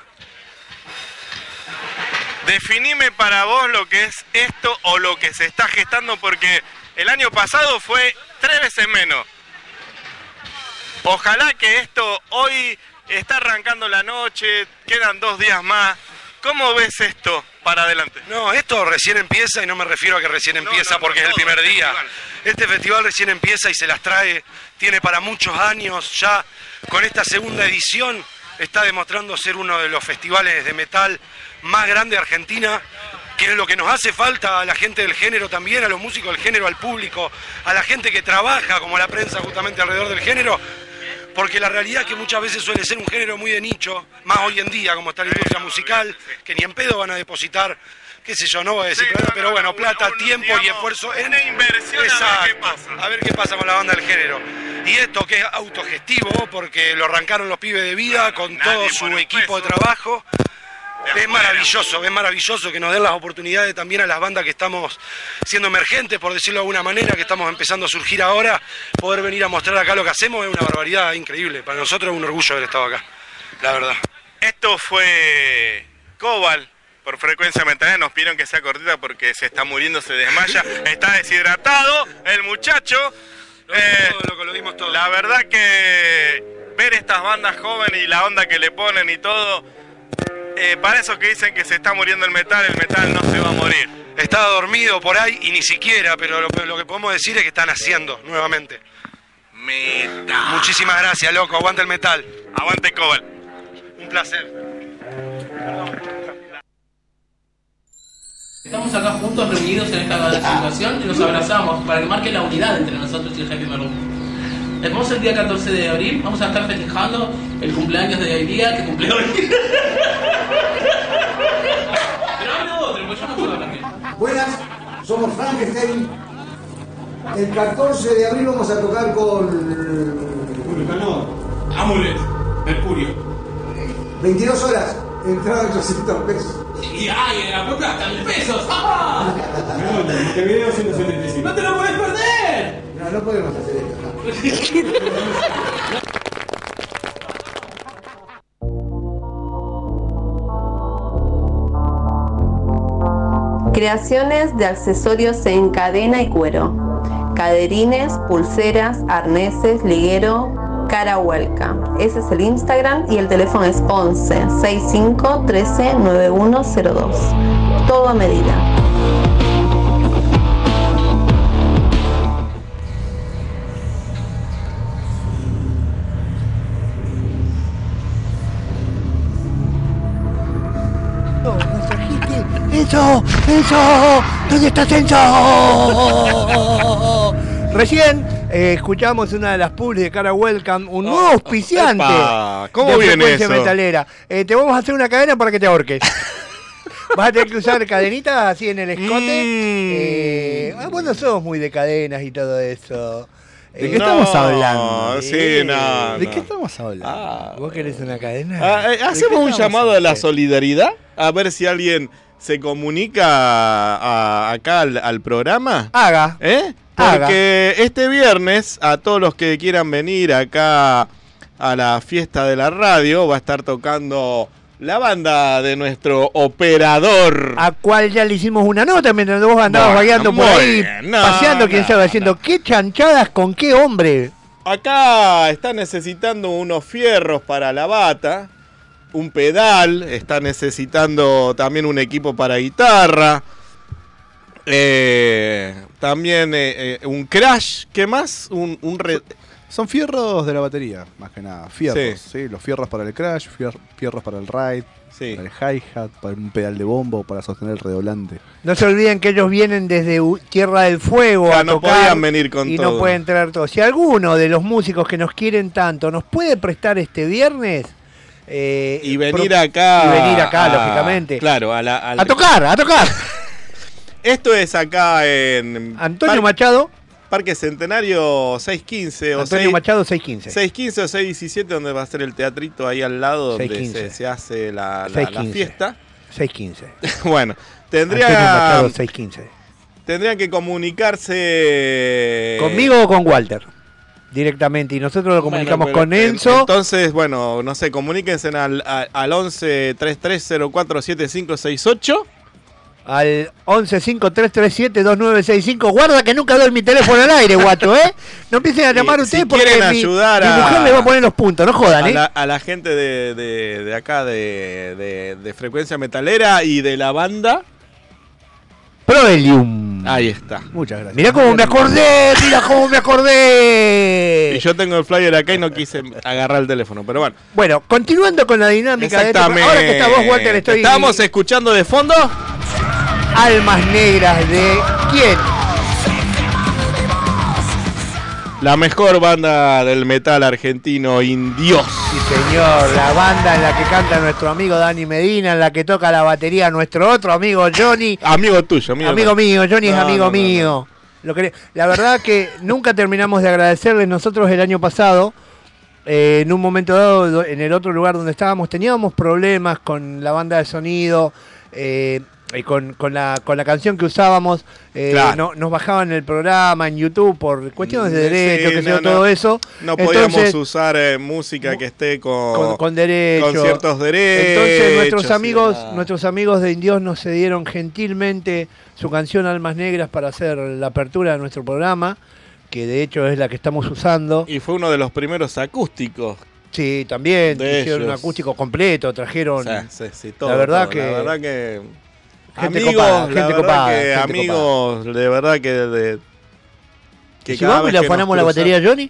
Speaker 4: Definime para vos lo que es esto o lo que se está gestando, porque el año pasado fue tres veces menos. Ojalá que esto hoy está arrancando la noche, quedan dos días más. ¿Cómo ves esto para adelante?
Speaker 6: No, esto recién empieza, y no me refiero a que recién empieza
Speaker 4: no, no,
Speaker 6: porque es el
Speaker 4: todo,
Speaker 6: primer
Speaker 4: el
Speaker 6: día.
Speaker 4: festival.
Speaker 6: Este festival recién empieza y se las trae, tiene para muchos años ya. Con esta segunda edición está demostrando ser uno de los festivales de metal más grandes de Argentina, que es lo que nos hace falta a la gente del género también, a los músicos del género, al público, a la gente que trabaja como la prensa justamente alrededor del género. Porque la realidad es que muchas veces suele ser un género muy de nicho, más hoy en día como está la industria musical, que ni en pedo van a depositar, qué sé yo, no voy a decir,
Speaker 4: Sí,
Speaker 6: pero,
Speaker 4: no,
Speaker 6: pero
Speaker 4: no,
Speaker 6: bueno,
Speaker 4: no,
Speaker 6: plata,
Speaker 4: una-
Speaker 6: tiempo
Speaker 4: digamos,
Speaker 6: y esfuerzo en
Speaker 4: una inversión, a ver qué
Speaker 6: Exacto,
Speaker 4: pasa.
Speaker 6: a ver qué pasa con la banda del género. Y esto que es autogestivo, porque lo arrancaron los pibes de vida con
Speaker 4: nadie
Speaker 6: todo su
Speaker 4: pone un
Speaker 6: equipo de
Speaker 4: peso.
Speaker 6: trabajo.
Speaker 4: De
Speaker 6: Es
Speaker 4: afuera.
Speaker 6: maravilloso, es maravilloso que nos den las oportunidades también a las bandas que estamos siendo emergentes, por decirlo de alguna manera, que estamos empezando a surgir ahora. Poder venir a mostrar acá lo que hacemos es una barbaridad increíble. Para nosotros es un orgullo haber estado acá, la verdad.
Speaker 4: Esto fue Cobal por Frecuencia Metalera. Nos pidieron que sea cortita porque se está muriendo, se desmaya, está deshidratado el muchacho.
Speaker 6: Lo
Speaker 4: Eh,
Speaker 6: dimos todo, loco, lo dimos todo.
Speaker 4: La verdad que ver estas bandas jóvenes y la onda que le ponen y todo, eh, para esos que dicen que se está muriendo el metal, el metal no se va a morir.
Speaker 6: Estaba dormido por ahí y ni siquiera, pero lo, lo que podemos decir es que están haciendo nuevamente.
Speaker 4: Metal.
Speaker 6: Muchísimas gracias, loco. Aguanta el metal.
Speaker 4: Aguante Cobal.
Speaker 6: Un placer.
Speaker 7: Estamos acá juntos, reunidos en esta situación, y nos abrazamos para que marque la unidad entre nosotros y el Happy Maroon. Hermoso el día catorce de abril, vamos a estar festejando el cumpleaños de Aidía, que cumple hoy. Pero hable otro, porque yo no puedo hablar bien.
Speaker 8: Buenas, somos Frankenstein. El catorce de abril vamos a tocar con
Speaker 9: Vulcanor, Amulet, Mercurio.
Speaker 8: veintidós horas, entrada de ochocientos pesos.
Speaker 7: Y ay, la propia hasta mil pesos. ¡Ah!
Speaker 9: No, en Montevideo ciento setenta y cinco.
Speaker 7: ¡No te lo puedes perder!
Speaker 8: No, no podemos hacer esto. ¿no?
Speaker 10: Creaciones de accesorios en cadena y cuero. Caderines, pulseras, arneses, liguero, cara huelca. Ese es el Instagram y el teléfono es once sesenta y cinco trece noventa y uno cero dos. Todo a medida.
Speaker 2: ¡Enzo! ¡Enzo! ¿Dónde estás, Enzo? Recién eh, escuchamos una de las publis de Cara Welcome, un nuevo auspiciante
Speaker 4: epa, ¿cómo
Speaker 2: de
Speaker 4: viene
Speaker 2: Frecuencia
Speaker 4: eso?
Speaker 2: Metalera. Eh, te vamos a hacer una cadena para que te ahorques. Vas a tener que usar cadenitas así en el escote.
Speaker 4: Mm.
Speaker 2: Eh, ah, vos no sos muy de cadenas y todo eso.
Speaker 3: ¿De qué estamos hablando?
Speaker 4: Sí, no,
Speaker 3: ¿De
Speaker 4: no.
Speaker 3: qué estamos hablando?
Speaker 2: Ah, ¿vos querés una cadena?
Speaker 4: Ah, eh, hacemos un llamado a la solidaridad, a ver si alguien se comunica a- a- acá al, al programa.
Speaker 2: Haga.
Speaker 4: ¿Eh?
Speaker 2: Haga.
Speaker 4: Porque este viernes, a todos los que quieran venir acá a la fiesta de la radio, va a estar tocando la banda de nuestro operador.
Speaker 2: A cual ya le hicimos una nota mientras vos andabas
Speaker 4: Bueno,
Speaker 2: vagando por
Speaker 4: muy
Speaker 2: ahí,
Speaker 4: bien. No,
Speaker 2: paseando, quién
Speaker 4: no,
Speaker 2: sabe, haciendo qué chanchadas con qué hombre.
Speaker 4: Acá está necesitando unos fierros para la bata, un pedal, está necesitando también un equipo para guitarra, eh, también eh, eh, un crash, ¿qué más? Un, un re-
Speaker 3: Son fierros de la batería, más que nada. Fierros,
Speaker 4: Sí.
Speaker 3: ¿sí? Los fierros para el crash, fier- fierros para el ride,
Speaker 4: Sí.
Speaker 3: para el hi-hat, para un pedal de bombo, para sostener el redoblante.
Speaker 2: No se olviden que ellos vienen desde U- Tierra del Fuego
Speaker 4: Ya
Speaker 2: a
Speaker 4: no
Speaker 2: tocar
Speaker 4: podían venir con
Speaker 2: y
Speaker 4: todo.
Speaker 2: no pueden traer todo. Si alguno de los músicos que nos quieren tanto nos puede prestar este viernes eh,
Speaker 4: Y venir
Speaker 2: pro-
Speaker 4: acá.
Speaker 2: y venir acá,
Speaker 4: a-
Speaker 2: lógicamente.
Speaker 4: Claro, a la. al-
Speaker 2: A tocar, a tocar.
Speaker 4: Esto es acá en.
Speaker 2: Antonio
Speaker 4: Par-
Speaker 2: Machado,
Speaker 4: Parque Centenario seiscientos quince o
Speaker 2: Antonio
Speaker 4: seis-
Speaker 2: Machado seiscientos quince.
Speaker 4: seiscientos quince o seiscientos diecisiete, donde va a ser el teatrito ahí al lado, donde
Speaker 2: seiscientos quince.
Speaker 4: se, se hace la, la-
Speaker 2: seiscientos
Speaker 4: la
Speaker 2: quince.
Speaker 4: fiesta.
Speaker 2: seiscientos quince.
Speaker 4: Bueno,
Speaker 2: Antonio
Speaker 4: tendría,
Speaker 2: Machado seiscientos quince.
Speaker 4: tendrían que comunicarse.
Speaker 2: ¿Conmigo o con Walter? Directamente. Y nosotros lo comunicamos
Speaker 4: Bueno,
Speaker 2: con
Speaker 4: pero,
Speaker 2: Enzo.
Speaker 4: Entonces, bueno, no sé, comuníquense al, al, al once treinta y tres cero cuatro setenta y cinco sesenta y ocho.
Speaker 2: Al once cinco tres tres siete dos nueve seis cinco. Guarda que nunca doy mi teléfono al aire, guacho, ¿eh? No empiecen a llamar
Speaker 4: Y
Speaker 2: ustedes
Speaker 4: si
Speaker 2: porque
Speaker 4: quieren
Speaker 2: mi,
Speaker 4: ayudar
Speaker 2: mi
Speaker 4: a-
Speaker 2: mujer le va a poner los puntos, no jodan,
Speaker 4: A
Speaker 2: ¿eh?
Speaker 4: la, a la gente de, de, de acá, de, de, de Frecuencia Metalera y de la banda.
Speaker 2: Proelium.
Speaker 4: Ahí está.
Speaker 3: Muchas gracias.
Speaker 2: Mirá cómo me acordé, mira cómo me acordé.
Speaker 4: Y yo tengo el flyer acá y no quise agarrar el teléfono, pero bueno.
Speaker 2: Bueno, continuando con la dinámica de este pro-
Speaker 4: Exactamente.
Speaker 2: ahora que está vos, Walter, estoy...
Speaker 4: Estamos escuchando de fondo.
Speaker 2: Almas Negras de ¿quién?
Speaker 4: La mejor banda del metal argentino, Indios.
Speaker 2: Sí, señor, la banda en la que canta nuestro amigo Dani Medina, en la que toca la batería nuestro otro amigo Johnny.
Speaker 4: Amigo tuyo, amigo,
Speaker 2: Amigo mío, Johnny es
Speaker 4: No,
Speaker 2: amigo
Speaker 4: no, no,
Speaker 2: mío. Lo que, la verdad que nunca terminamos de agradecerles. Nosotros el año pasado, eh, en un momento dado, do- en el otro lugar donde estábamos, teníamos problemas con la banda de sonido, eh, y con, con, la, con la canción que usábamos. eh,
Speaker 4: Claro.
Speaker 2: no, nos bajaban el programa en YouTube por cuestiones de
Speaker 4: Sí,
Speaker 2: derechos, que
Speaker 4: no,
Speaker 2: sé yo,
Speaker 4: no.
Speaker 2: todo eso.
Speaker 4: No podíamos
Speaker 2: Entonces,
Speaker 4: usar eh, música que esté con,
Speaker 2: con, con derechos.
Speaker 4: con ciertos derechos.
Speaker 2: Entonces nuestros
Speaker 4: y
Speaker 2: amigos,
Speaker 4: demás.
Speaker 2: nuestros amigos de Indios nos cedieron gentilmente su canción Almas Negras para hacer la apertura de nuestro programa, que de hecho es la que estamos usando.
Speaker 4: Y fue uno de los primeros acústicos.
Speaker 2: Sí, también
Speaker 4: de
Speaker 2: hicieron un
Speaker 4: ellos.
Speaker 2: acústico completo, trajeron.
Speaker 4: Sí, sí, sí, todo,
Speaker 2: la verdad
Speaker 4: todo.
Speaker 2: que
Speaker 4: La verdad que...
Speaker 2: gente
Speaker 4: amigos,
Speaker 2: copada,
Speaker 4: la
Speaker 2: gente
Speaker 4: verdad
Speaker 2: copada,
Speaker 4: que
Speaker 2: gente
Speaker 4: amigos, de verdad que... De, que
Speaker 2: ¿Y si
Speaker 4: cada
Speaker 2: vamos y
Speaker 4: vez
Speaker 2: le
Speaker 4: que nos
Speaker 2: afanamos la
Speaker 4: cruzamos-
Speaker 2: batería a Johnny?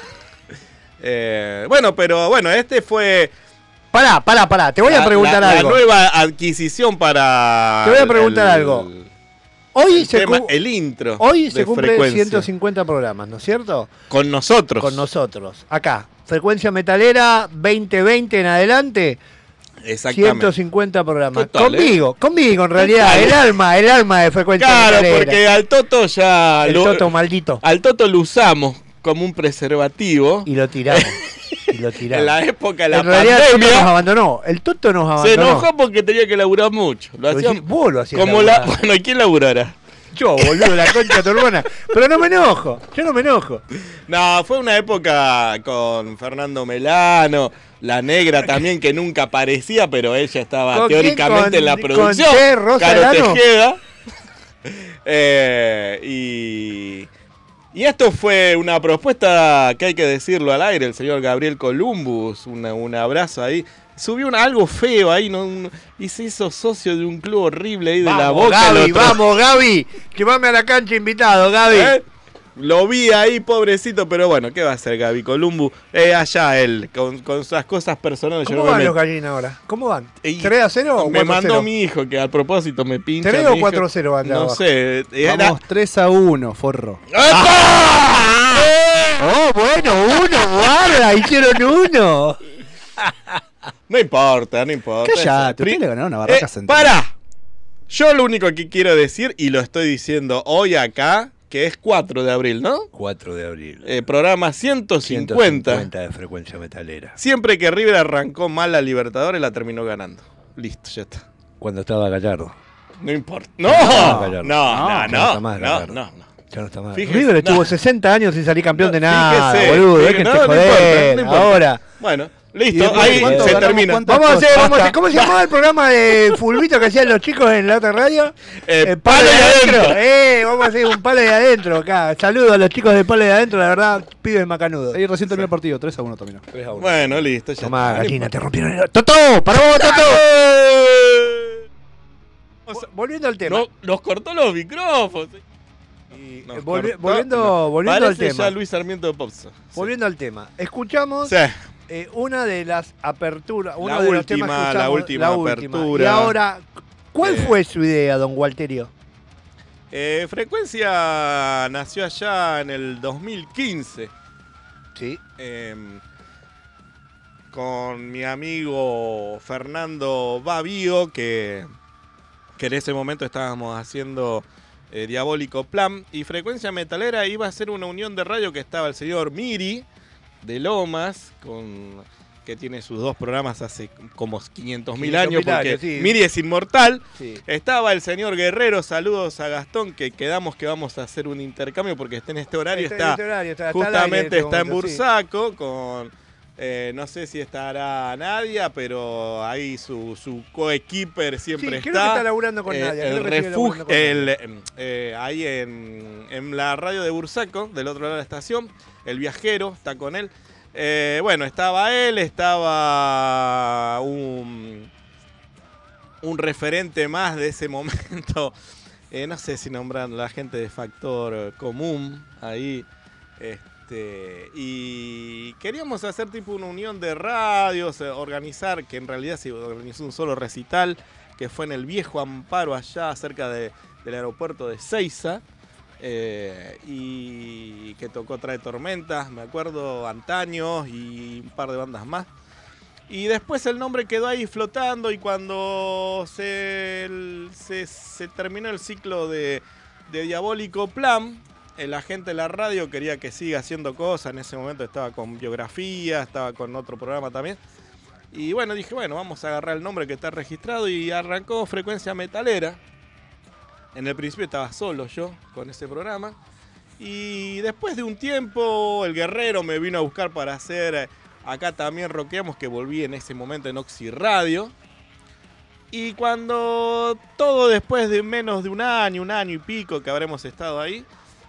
Speaker 4: Eh, bueno, pero bueno, este fue...
Speaker 2: Pará, pará, pará, te voy a
Speaker 4: la-
Speaker 2: preguntar
Speaker 4: la,
Speaker 2: algo.
Speaker 4: La nueva adquisición para...
Speaker 2: Te voy a preguntar
Speaker 4: el-
Speaker 2: algo. Hoy
Speaker 4: el
Speaker 2: se,
Speaker 4: tema,
Speaker 2: cu-
Speaker 4: el intro
Speaker 2: hoy se
Speaker 4: de
Speaker 2: cumple
Speaker 4: Frecuencia.
Speaker 2: ciento cincuenta programas, ¿no es cierto?
Speaker 4: Con nosotros.
Speaker 2: Con nosotros. Acá, Frecuencia Metalera veinte veinte en adelante.
Speaker 4: Exactamente.
Speaker 2: ciento cincuenta programas.
Speaker 4: Total,
Speaker 2: conmigo, conmigo en realidad.
Speaker 4: Total.
Speaker 2: El alma, el alma de Frecuencia
Speaker 4: Claro,
Speaker 2: Metalera.
Speaker 4: porque al Toto ya...
Speaker 2: El
Speaker 4: lo,
Speaker 2: Toto maldito.
Speaker 4: Al Toto lo usamos como un preservativo.
Speaker 2: Y lo tiramos. y lo tiramos.
Speaker 4: En la época de la
Speaker 2: en realidad el Toto nos
Speaker 4: pandemia.
Speaker 2: abandonó. El Toto nos
Speaker 4: Se
Speaker 2: abandonó.
Speaker 4: enojó porque tenía que laburar mucho. Lo
Speaker 2: Lo
Speaker 4: hacía
Speaker 2: hici- vos lo hacías
Speaker 4: como la...
Speaker 2: laburar.
Speaker 4: Bueno, ¿y quién laburara?
Speaker 2: Yo, boludo, la concha de tu hermana. Pero no me enojo. Yo no me enojo.
Speaker 4: No, fue una época con Fernando Melano, la negra también, que nunca aparecía, pero ella estaba
Speaker 2: ¿Con
Speaker 4: teóricamente
Speaker 2: quién?
Speaker 4: en la
Speaker 2: ¿Con-
Speaker 4: producción.
Speaker 2: con Che, Rosa
Speaker 4: Caro
Speaker 2: Lano?
Speaker 4: Tejeda. Eh, y, y esto fue una propuesta que hay que decirlo al aire, el señor Gabriel Columbus, una- un abrazo ahí. Subió una- algo feo ahí, ¿no? Un- y se hizo socio de un club horrible ahí de la
Speaker 2: Vamos,
Speaker 4: Boca.
Speaker 2: Gaby,
Speaker 4: el otro-
Speaker 2: vamos, Gaby. Llévame a la cancha invitado, Gaby.
Speaker 4: ¿Eh? Lo vi ahí, pobrecito, pero bueno, ¿qué va a hacer Gaby Columbu? Eh, allá él, con, con sus cosas personales.
Speaker 2: ¿Cómo
Speaker 4: yo no
Speaker 2: van
Speaker 4: me
Speaker 2: los
Speaker 4: meto.
Speaker 2: gallinas ahora? ¿Cómo van?
Speaker 4: Y
Speaker 2: ¿tres a cero o
Speaker 4: Me
Speaker 2: cuatro a cero?
Speaker 4: mandó mi hijo, que a propósito me pincha.
Speaker 2: ¿tres
Speaker 4: mi
Speaker 2: o
Speaker 4: hijo.
Speaker 2: cuatro a cero van de
Speaker 4: No
Speaker 2: abajo?
Speaker 4: sé. Era...
Speaker 3: Vamos tres a uno, forro.
Speaker 2: Oh, bueno, uno, guarda, hicieron uno.
Speaker 4: No importa, no importa.
Speaker 3: Callate,
Speaker 4: Pri-
Speaker 3: ustedes le ganaron a Barracas
Speaker 4: Eh,
Speaker 3: Central.
Speaker 4: ¡Para! Yo lo único que quiero decir, y lo estoy diciendo hoy acá, que es cuatro de abril, ¿no?
Speaker 2: cuatro de abril.
Speaker 4: Eh, programa ciento cincuenta.
Speaker 2: ciento cincuenta de Frecuencia Metalera.
Speaker 4: Siempre que River arrancó mal la Libertadores, la terminó ganando. Listo, ya está.
Speaker 2: Cuando estaba Gallardo.
Speaker 4: No importa. ¡No!
Speaker 2: No,
Speaker 4: No, no,
Speaker 2: no,
Speaker 4: no.
Speaker 2: está más
Speaker 4: No,
Speaker 2: Gallardo.
Speaker 4: no, no.
Speaker 2: Ya no está más.
Speaker 4: Fíjese,
Speaker 2: River estuvo
Speaker 4: no.
Speaker 2: sesenta años sin salir campeón de nada,
Speaker 4: Fíjese,
Speaker 2: boludo.
Speaker 4: fíjese,
Speaker 2: Déjense
Speaker 4: no, no
Speaker 2: joder.
Speaker 4: importa, no importa.
Speaker 2: Ahora.
Speaker 4: Bueno,
Speaker 2: Y
Speaker 4: listo.
Speaker 2: después,
Speaker 4: Ahí
Speaker 2: ¿cuánto
Speaker 4: se
Speaker 2: ganamos?
Speaker 4: termina.
Speaker 2: ¿Cuántas Vamos a hacer,
Speaker 4: cosas?
Speaker 2: vamos a hacer.
Speaker 4: Basta.
Speaker 2: ¿Cómo se llamaba el programa de Fulvito que hacían los chicos en la otra radio?
Speaker 4: Eh,
Speaker 2: Eh,
Speaker 4: palo de adentro.
Speaker 2: Eh, vamos a hacer un palo de adentro acá. Saludos a los chicos de palo de adentro, la verdad, pibes macanudos.
Speaker 3: Ahí recién terminó el partido, tres a uno terminó.
Speaker 2: tres a uno.
Speaker 4: Bueno, listo. Ya
Speaker 2: Tomá,
Speaker 4: está.
Speaker 2: gallina, te rompieron el... ¡Totó! ¡Para vos, Totó! Vol- Volviendo al tema.
Speaker 4: No, nos cortó los micrófonos.
Speaker 2: Y,
Speaker 4: Nos
Speaker 2: eh, volvi-
Speaker 4: cortó-
Speaker 2: volviendo
Speaker 4: no,
Speaker 2: volviendo al
Speaker 4: parece
Speaker 2: tema.
Speaker 4: ya Luis Sarmiento de Popso.
Speaker 2: Volviendo al tema. Escuchamos
Speaker 4: Sí.
Speaker 2: eh, una de las aperturas, uno
Speaker 4: La
Speaker 2: de los
Speaker 4: última,
Speaker 2: temas que
Speaker 4: la
Speaker 2: usamos,
Speaker 4: última
Speaker 2: la
Speaker 4: apertura.
Speaker 2: Y ahora, ¿cuál
Speaker 4: Eh.
Speaker 2: fue su idea, don Walterio?
Speaker 4: Eh, Frecuencia nació allá en el dos mil quince.
Speaker 2: Sí.
Speaker 4: Eh, con mi amigo Fernando Babío, que, que en ese momento estábamos haciendo eh, Diabólico Plan. Y Frecuencia Metalera iba a ser una unión de radio que estaba el señor Miri, de Lomas, con, que tiene sus dos programas hace como quinientos mil años, porque
Speaker 2: años, sí.
Speaker 4: Miri es inmortal.
Speaker 2: Sí.
Speaker 4: Estaba el señor Guerrero, saludos a Gastón, que quedamos que vamos a hacer un intercambio porque está en este horario,
Speaker 2: Está en
Speaker 4: está,
Speaker 2: este horario, está- está al aire
Speaker 4: justamente
Speaker 2: en este
Speaker 4: está en
Speaker 2: momento, sí.
Speaker 4: Bursaco con, eh, no sé si estará Nadia, pero ahí su, su coequiper siempre
Speaker 2: Sí,
Speaker 4: está.
Speaker 2: creo que está laburando con
Speaker 4: Eh,
Speaker 2: Nadia,
Speaker 4: El
Speaker 2: creo que sigue
Speaker 4: refugio,
Speaker 2: laburando con
Speaker 4: el, eh, eh, ahí en, en la radio de Bursaco, del otro lado de la estación, el viajero está con él. Eh, bueno, estaba él, estaba un, un referente más de ese momento, eh, no sé si nombrando la gente de Factor Común, ahí, este, y queríamos hacer tipo una unión de radios, eh, organizar, que en realidad se organizó un solo recital, que fue en el Viejo Amparo, allá cerca de, del aeropuerto de Seiza. Eh, y que tocó Trae Tormentas, me acuerdo, antaños y un par de bandas más. Y después el nombre quedó ahí flotando y cuando se, el- se, se terminó el ciclo de, de Diabólico Plan, eh, la gente de la radio quería que siga haciendo cosas. En ese momento estaba con biografía, estaba con otro programa también. Y bueno, dije, bueno, vamos a agarrar el nombre que está registrado y arrancó Frecuencia Metalera. En el principio estaba solo yo con ese programa. Y después de un tiempo, el Guerrero me vino a buscar para hacer Acá También Rockeamos, que volví en ese momento en Oxy Radio. Y cuando todo después de menos de un año, un año y pico que habremos estado ahí,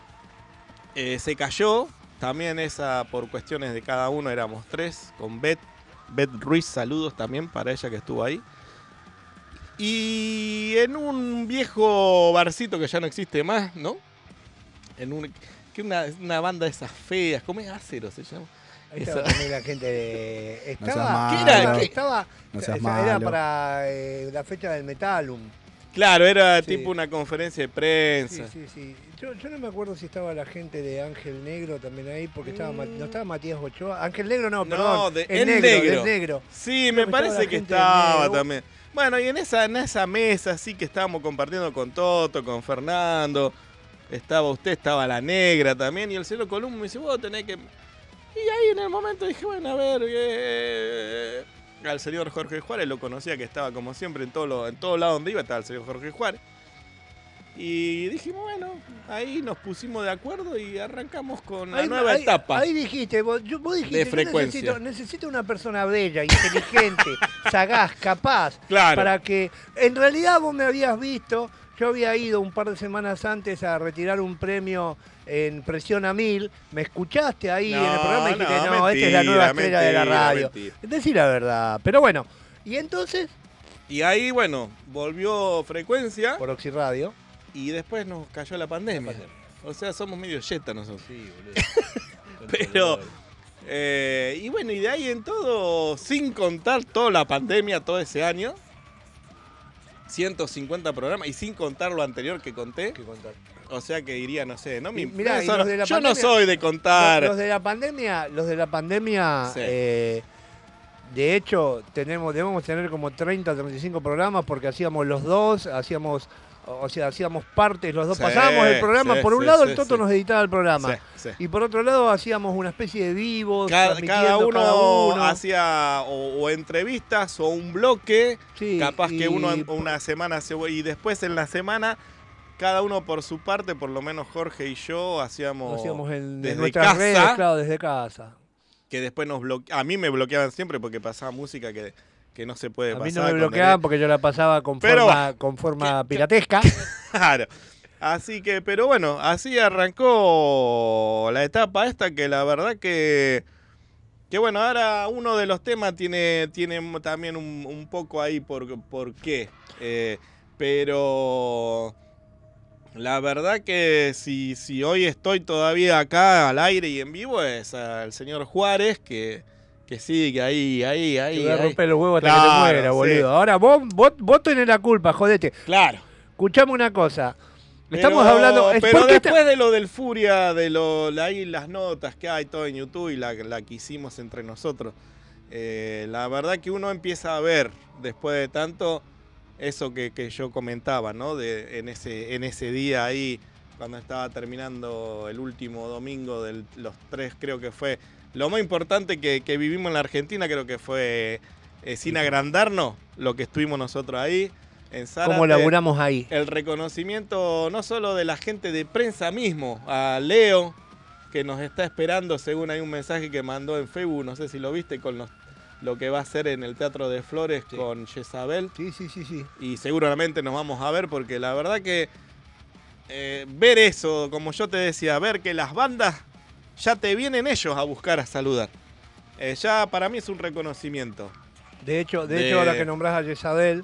Speaker 4: eh, se cayó. También esa, por cuestiones de cada uno, éramos tres, con Beth. Beth Ruiz, saludos también para ella que estuvo ahí. Y en un viejo barcito que ya no existe más, ¿no? En un, que una, una banda de esas feas, ¿cómo es? Acero se llama.
Speaker 2: Ahí
Speaker 4: Esa-
Speaker 2: estaba también la gente de...
Speaker 3: No seas
Speaker 2: Estaba,
Speaker 3: malo.
Speaker 2: ¿qué era?
Speaker 4: ¿Qué?
Speaker 2: Estaba,
Speaker 3: No seas
Speaker 2: esa- era
Speaker 3: malo.
Speaker 2: para eh, la fecha del Metalum.
Speaker 4: Claro, era
Speaker 2: Sí.
Speaker 4: tipo una conferencia de
Speaker 2: Sí,
Speaker 4: prensa.
Speaker 2: sí, sí. Yo, yo no me acuerdo si estaba la gente de Ángel Negro también ahí, porque estaba Ma- no estaba Matías Ochoa. Ángel Negro no,
Speaker 4: No,
Speaker 2: perdón.
Speaker 4: de-
Speaker 2: el
Speaker 4: el
Speaker 2: negro,
Speaker 4: negro.
Speaker 2: del negro.
Speaker 4: Sí,
Speaker 2: Creo
Speaker 4: me
Speaker 2: que estaba
Speaker 4: parece
Speaker 2: la
Speaker 4: que
Speaker 2: gente del
Speaker 4: estaba
Speaker 2: negro.
Speaker 4: también. Bueno, y en esa, en esa mesa sí que estábamos compartiendo con Toto, con Fernando. Estaba usted, estaba la negra también. Y el cielo Columbo me dice, vos tenés que... Y ahí en el momento dije, bueno, a ver... eh, al señor Jorge Juárez lo conocía, que estaba como siempre en todo, lo, en todo lado donde iba, estaba el señor Jorge Juárez. Y dijimos, bueno, ahí nos pusimos de acuerdo y arrancamos con la
Speaker 2: Ahí-
Speaker 4: nueva
Speaker 2: ahí-
Speaker 4: etapa.
Speaker 2: Ahí dijiste, vos, yo- vos dijiste,
Speaker 4: de
Speaker 2: yo
Speaker 4: frecuencia.
Speaker 2: necesito, necesito una persona bella, inteligente, sagaz, capaz,
Speaker 4: Claro.
Speaker 2: para que, en realidad vos me habías visto, yo había ido un par de semanas antes a retirar un premio en Presión a Mil, me escuchaste ahí en el
Speaker 4: No,
Speaker 2: programa y dijiste,
Speaker 4: no,
Speaker 2: no, esta es la nueva
Speaker 4: mentira,
Speaker 2: estrella de la
Speaker 4: mentira,
Speaker 2: radio.
Speaker 4: mentira.
Speaker 2: Decí la verdad, pero bueno, y entonces,
Speaker 4: Y ahí, bueno, volvió Frecuencia
Speaker 2: por Oxy Radio.
Speaker 4: y después nos cayó la pandemia. O sea, somos medio yeta nosotros.
Speaker 2: Sí, boludo.
Speaker 4: Pero, eh, y bueno, y de ahí en todo, sin contar toda la pandemia, todo ese año, ciento cincuenta programas, y sin contar lo anterior que conté,
Speaker 2: ¿Qué contar?
Speaker 4: o sea que iría, no sé, no me
Speaker 2: Y mirá, y
Speaker 4: eso-
Speaker 2: los de la
Speaker 4: yo no
Speaker 2: pandemia-
Speaker 4: soy de contar.
Speaker 2: Los, los de la pandemia, los de la pandemia,
Speaker 4: Sí.
Speaker 2: eh, de hecho, tenemos, debemos tener como treinta, treinta y cinco programas porque hacíamos los dos, hacíamos o sea, hacíamos partes, los dos
Speaker 4: Sí,
Speaker 2: pasábamos el programa.
Speaker 4: sí,
Speaker 2: por un
Speaker 4: sí,
Speaker 2: lado
Speaker 4: sí,
Speaker 2: el Toto
Speaker 4: sí.
Speaker 2: nos editaba el programa.
Speaker 4: Sí, sí.
Speaker 2: Y por otro lado hacíamos una especie de vivos,
Speaker 4: Cada,
Speaker 2: transmitiendo
Speaker 4: cada, uno
Speaker 2: cada uno.
Speaker 4: hacía o, o entrevistas o un bloque,
Speaker 2: Sí,
Speaker 4: capaz
Speaker 2: y-
Speaker 4: que uno una semana se, y después en la semana cada uno por su parte, por lo menos Jorge y yo hacíamos,
Speaker 2: Lo hacíamos en, en
Speaker 4: desde
Speaker 2: nuestras
Speaker 4: casa,
Speaker 2: redes, claro, desde casa.
Speaker 4: que después nos bloque, a mí me bloqueaban siempre porque pasaba música que, que no se puede
Speaker 2: A mí
Speaker 4: pasar.
Speaker 2: no me
Speaker 4: con
Speaker 2: bloqueaban
Speaker 4: derecho.
Speaker 2: porque yo la pasaba con
Speaker 4: Pero
Speaker 2: forma, con forma piratesca.
Speaker 4: Claro. Así que, pero bueno, así arrancó la etapa esta que la verdad que, que bueno, ahora uno de los temas tiene, tiene también un, un poco ahí por, por qué. Eh, pero la verdad que si, si hoy estoy todavía acá al aire y en vivo es al señor Juárez que, que sigue ahí, ahí, ahí.
Speaker 2: Te voy a
Speaker 4: ahí.
Speaker 2: romper los huevos hasta
Speaker 4: Claro,
Speaker 2: que te muera,
Speaker 4: sí.
Speaker 2: boludo. Ahora vos, vos, vos tenés la culpa, jodete.
Speaker 4: Claro.
Speaker 2: Escuchame una cosa. Estamos
Speaker 4: Pero-
Speaker 2: hablando. es
Speaker 4: Pero
Speaker 2: porque esta-
Speaker 4: después de lo del Furia, de lo, la- ahí las notas que hay todo en YouTube y la, la que hicimos entre nosotros, eh, la verdad que uno empieza a ver, después de tanto, eso que, que yo comentaba, ¿no? De, en, ese, en ese día ahí, cuando estaba terminando el último domingo de los tres, creo que fue lo más importante que, que vivimos en la Argentina, creo que fue, eh, sin agrandarnos, lo que estuvimos nosotros ahí. En Zárate,
Speaker 2: ¿Cómo laburamos ahí?
Speaker 4: el reconocimiento no solo de la gente de prensa mismo, a Leo, que nos está esperando, según hay un mensaje que mandó en Facebook, no sé si lo viste, con los, lo que va a hacer en el Teatro de Flores
Speaker 2: Sí.
Speaker 4: con Jezabel.
Speaker 2: Sí, sí, sí, sí.
Speaker 4: Y seguramente nos vamos a ver, porque la verdad que eh, ver eso, como yo te decía, ver que las bandas ya te vienen ellos a buscar a saludar. Eh, ya para mí es un reconocimiento.
Speaker 2: De hecho, de,
Speaker 4: De-
Speaker 2: hecho ahora que nombrás a Jezabel,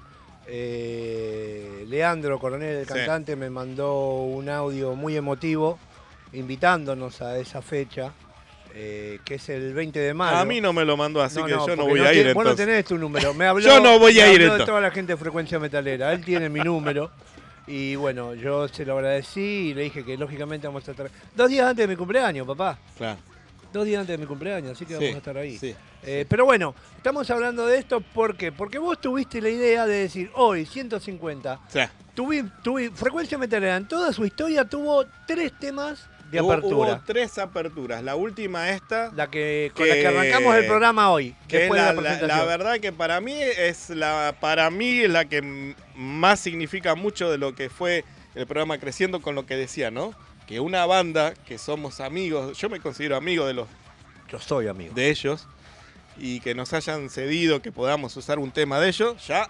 Speaker 2: eh, Leandro Coronel, el
Speaker 4: Sí.
Speaker 2: cantante, me mandó un audio muy emotivo invitándonos a esa fecha, eh, que es el veinte de mayo.
Speaker 4: A mí no me lo mandó, así que yo no
Speaker 2: porque
Speaker 4: voy a ir
Speaker 2: tiene- Vos no
Speaker 4: entonces.
Speaker 2: tenés tu número. Me habló,
Speaker 4: Yo no voy a
Speaker 2: me
Speaker 4: ir,
Speaker 2: habló de
Speaker 4: entonces.
Speaker 2: toda la gente de Frecuencia Metalera. Él tiene mi número. Y bueno, yo se lo agradecí y le dije que lógicamente vamos a estar... Dos días antes de mi cumpleaños, papá.
Speaker 4: Claro.
Speaker 2: Dos días antes de mi cumpleaños, así que
Speaker 4: Sí,
Speaker 2: vamos a estar ahí.
Speaker 4: sí,
Speaker 2: Eh, pero bueno, estamos hablando de esto, ¿por qué? Porque vos tuviste la idea de decir, hoy, ciento cincuenta,
Speaker 4: O sea,
Speaker 2: tuvi, tuvi- Frecuencia Metalera en toda su historia tuvo tres temas de
Speaker 4: hubo,
Speaker 2: apertura.
Speaker 4: hubo tres aperturas. La última esta,
Speaker 2: La que, con
Speaker 4: que-
Speaker 2: la que arrancamos el programa hoy,
Speaker 4: que
Speaker 2: después
Speaker 4: la,
Speaker 2: de la
Speaker 4: la-
Speaker 2: presentación.
Speaker 4: la verdad que para mí es la para mí es la que m- más significa mucho de lo que fue el programa Creciendo, con lo que decía, ¿no? Que una banda que somos amigos, yo me considero amigo de los
Speaker 2: Yo soy amigo.
Speaker 4: de ellos, y que nos hayan cedido que podamos usar un tema de ellos, ya.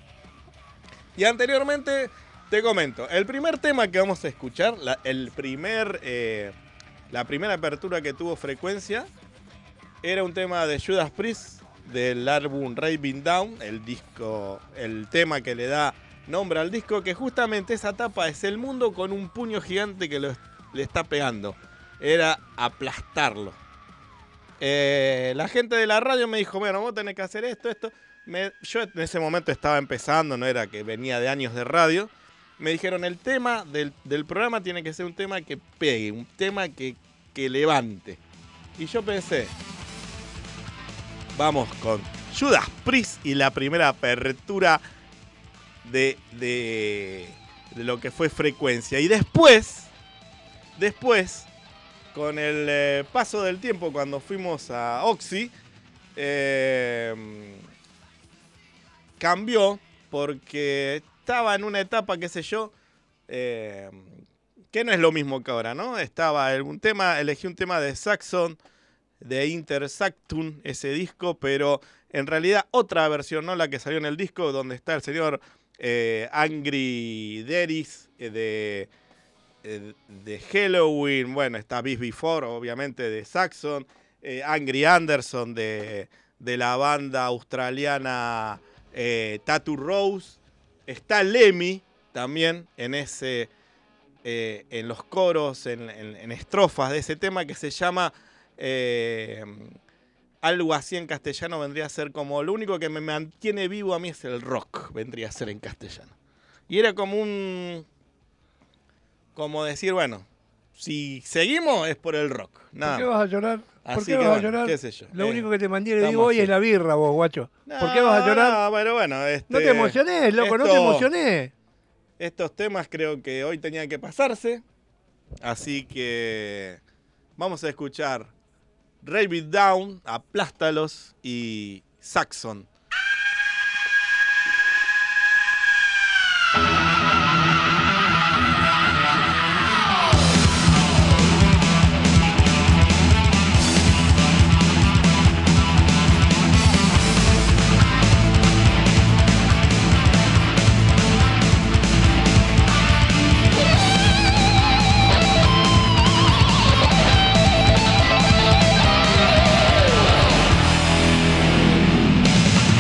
Speaker 4: Y anteriormente, te comento, el primer tema que vamos a escuchar, la, el primer, eh, la primera apertura que tuvo Frecuencia, era un tema de Judas Priest, del álbum Raving Down, el disco, el tema que le da nombre al disco, que justamente esa tapa es el mundo con un puño gigante que lo, le está pegando. Era aplastarlo. Eh, la gente de la radio me dijo, bueno, vos tenés que hacer esto, esto. Me- yo en ese momento estaba empezando, no era que venía de años de radio. Me dijeron, el tema del, del programa tiene que ser un tema que pegue, un tema que, que levante. Y yo pensé, vamos con Judas Priest y la primera apertura de, de, de lo que fue Frecuencia. Y después, después... Con el eh, paso del tiempo, cuando fuimos a Oxy, eh, cambió porque estaba en una etapa, qué sé yo, eh, que no es lo mismo que ahora, ¿no? Estaba en un tema, elegí un tema de Saxon, de Intersactum, ese disco, pero en realidad otra versión, no la que salió en el disco, donde está el señor eh, Angry Deris, eh, de... de Halloween, bueno, está Beast Before, obviamente, de Saxon, eh, Angry Anderson, de, de la banda australiana eh, Tattoo Rose, está Lemmy también en ese, eh, en los coros, en, en, en estrofas de ese tema que se llama, eh, algo así en castellano vendría a ser como, lo único que me mantiene vivo a mí es el rock, vendría a ser en castellano. Y era como un... Como decir, bueno, si seguimos es por el rock. Nada.
Speaker 2: ¿Por qué vas a llorar? ¿Por
Speaker 4: Así
Speaker 2: qué
Speaker 4: que
Speaker 2: vas a
Speaker 4: bueno,
Speaker 2: llorar?
Speaker 4: qué sé yo.
Speaker 2: Lo
Speaker 4: Eh,
Speaker 2: único que te mantiene
Speaker 4: estamos
Speaker 2: vivo hoy
Speaker 4: así.
Speaker 2: es la birra, vos, guacho.
Speaker 4: No,
Speaker 2: ¿Por qué vas a llorar?
Speaker 4: No, pero bueno, este,
Speaker 2: No te emocionés, loco, no te
Speaker 4: esto-
Speaker 2: emocionés.
Speaker 4: estos temas creo que hoy tenían que pasarse. Así que vamos a escuchar Rave It Down, Aplástalos y Saxon.
Speaker 11: We'll be right back.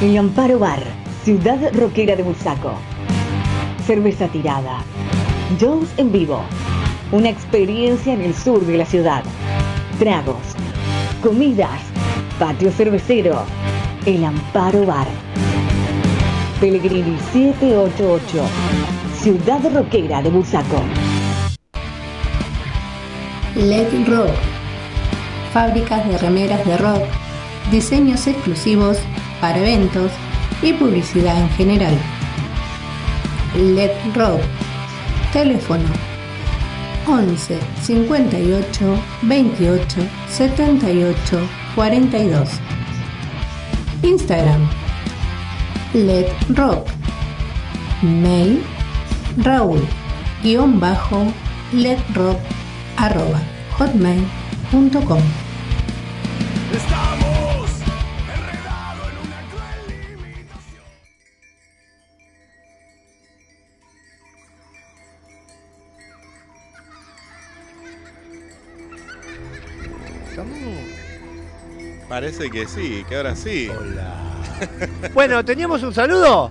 Speaker 11: El Amparo Bar, ciudad rockera de Bursaco. Cerveza tirada. Shows en vivo. Una experiencia en el sur de la ciudad. Tragos. Comidas. Patio cervecero. El Amparo Bar. Pellegrini setecientos ochenta y ocho. Ciudad rockera de Bursaco.
Speaker 1: Let Rock. Fábricas de remeras de rock, diseños exclusivos para eventos y publicidad en general. Let Rock. Teléfono once cincuenta y ocho veintiocho setenta y ocho cuarenta y dos. Instagram Let Rock. Mail Raúl guión bajo Let Rock arroba hotmail punto com.
Speaker 12: Estamos enredados en una cruel limitación.
Speaker 4: Parece que sí, que ahora sí.
Speaker 2: Hola. Bueno, ¿teníamos un saludo?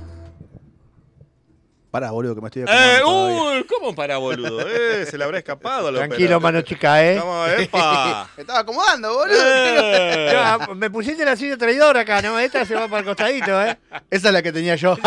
Speaker 3: Pará, boludo, que me estoy
Speaker 4: Eh,
Speaker 3: acomodando todavía.
Speaker 4: uy, ¿cómo para, boludo? Eh, se le habrá escapado a lo
Speaker 2: Tranquilo, mano chica, ¿eh?
Speaker 4: Vamos, epa.
Speaker 3: Me estaba acomodando, boludo.
Speaker 4: Eh.
Speaker 2: Ya, me pusiste la silla traidora acá, ¿no? Esta se va para el costadito, ¿eh?
Speaker 3: Esa es la que tenía yo.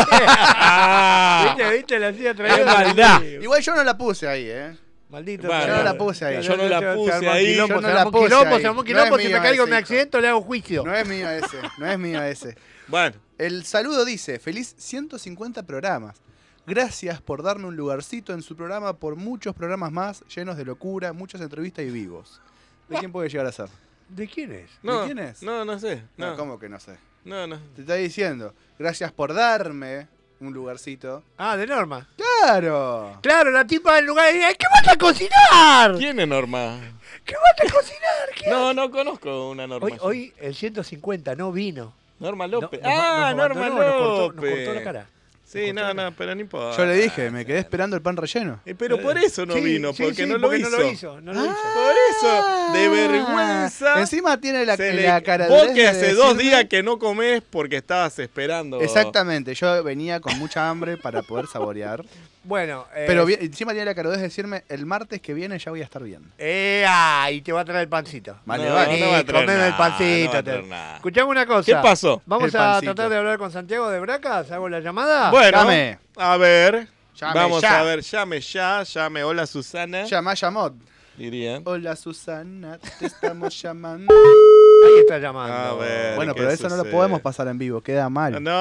Speaker 2: ¿Viste, viste la silla traidora?
Speaker 4: ¡Qué maldad!
Speaker 3: Igual yo no la puse ahí, ¿eh?
Speaker 2: Maldito.
Speaker 4: Bueno,
Speaker 3: yo no la puse ahí.
Speaker 4: yo no la puse ahí.
Speaker 2: Yo
Speaker 3: Yo no
Speaker 2: se
Speaker 3: la
Speaker 2: armó
Speaker 3: puse
Speaker 2: quilombo,
Speaker 3: ahí.
Speaker 2: se armó
Speaker 3: No
Speaker 2: quilombo,
Speaker 3: es
Speaker 2: si me
Speaker 3: mío
Speaker 2: caigo
Speaker 3: ese,
Speaker 2: me
Speaker 3: hijo.
Speaker 2: accidento, le hago juicio.
Speaker 3: No es mío ese, no es mío ese.
Speaker 4: Bueno,
Speaker 3: El saludo dice, feliz ciento cincuenta programas. Gracias por darme un lugarcito en su programa por muchos programas más llenos de locura, muchas entrevistas y vivos. ¿De quién puede llegar a ser?
Speaker 2: ¿De quién es?
Speaker 4: no,
Speaker 3: ¿De quién es?
Speaker 4: No, no sé.
Speaker 3: No,
Speaker 4: No,
Speaker 3: ¿cómo que no sé?
Speaker 4: no, no.
Speaker 3: Te está diciendo, gracias por darme un lugarcito.
Speaker 2: Ah, de Norma.
Speaker 3: ¡Claro!
Speaker 2: Claro, la tipa del lugar dice, ¿qué vas a cocinar?
Speaker 4: ¿Quién es Norma?
Speaker 2: ¿Qué vas a cocinar? ¿Qué
Speaker 4: No, no conozco una Norma.
Speaker 2: Hoy, hoy el ciento cincuenta no vino.
Speaker 4: Norma López.
Speaker 2: No, nos-
Speaker 4: ah,
Speaker 2: nos
Speaker 4: Norma
Speaker 2: abandonó,
Speaker 4: López.
Speaker 2: nos cortó, nos cortó la cara.
Speaker 4: Sí, no, no, pero no importa.
Speaker 3: Yo le dije, me quedé esperando el pan relleno.
Speaker 4: Eh, pero por eso no
Speaker 2: Sí,
Speaker 4: vino,
Speaker 2: sí,
Speaker 4: porque,
Speaker 2: sí,
Speaker 4: no, lo
Speaker 2: porque
Speaker 4: hizo.
Speaker 2: no lo hizo. No lo hizo.
Speaker 4: Por eso, de vergüenza.
Speaker 3: Ah. Encima tiene la,
Speaker 4: se
Speaker 3: la
Speaker 4: le-
Speaker 3: cara
Speaker 4: Vos
Speaker 3: de
Speaker 4: que hace dos
Speaker 3: decirme-
Speaker 4: días que no comés porque estabas esperando.
Speaker 3: Exactamente, yo venía con mucha hambre para poder saborear.
Speaker 2: Bueno, eh,
Speaker 3: Pero vi- encima tiene la cara de decirme, el martes que viene ya voy a estar bien.
Speaker 2: Eh, ah, y te va a traer el pancito.
Speaker 3: Vale,
Speaker 4: No,
Speaker 3: vale.
Speaker 4: no va a traer
Speaker 2: comeme
Speaker 4: nada,
Speaker 2: el pancito.
Speaker 4: no va a
Speaker 2: te-
Speaker 4: traer nada.
Speaker 2: Escuchame una cosa.
Speaker 4: ¿Qué pasó?
Speaker 2: Vamos
Speaker 3: El
Speaker 2: a
Speaker 3: pancito.
Speaker 2: tratar de hablar con Santiago de Bracas. ¿Hago la llamada?
Speaker 4: Bueno,
Speaker 3: Llame.
Speaker 4: a ver.
Speaker 3: Llame
Speaker 4: Vamos
Speaker 3: ya.
Speaker 4: a ver, llame ya, llame. Hola Susana.
Speaker 3: Llama, llamó.
Speaker 4: Dirían.
Speaker 3: Hola Susana, te estamos llamando.
Speaker 2: Ahí está llamando.
Speaker 4: A ver.
Speaker 3: Bueno,
Speaker 4: ¿qué
Speaker 3: pero eso no lo
Speaker 4: sucede?
Speaker 3: podemos pasar en vivo, queda mal.
Speaker 4: No,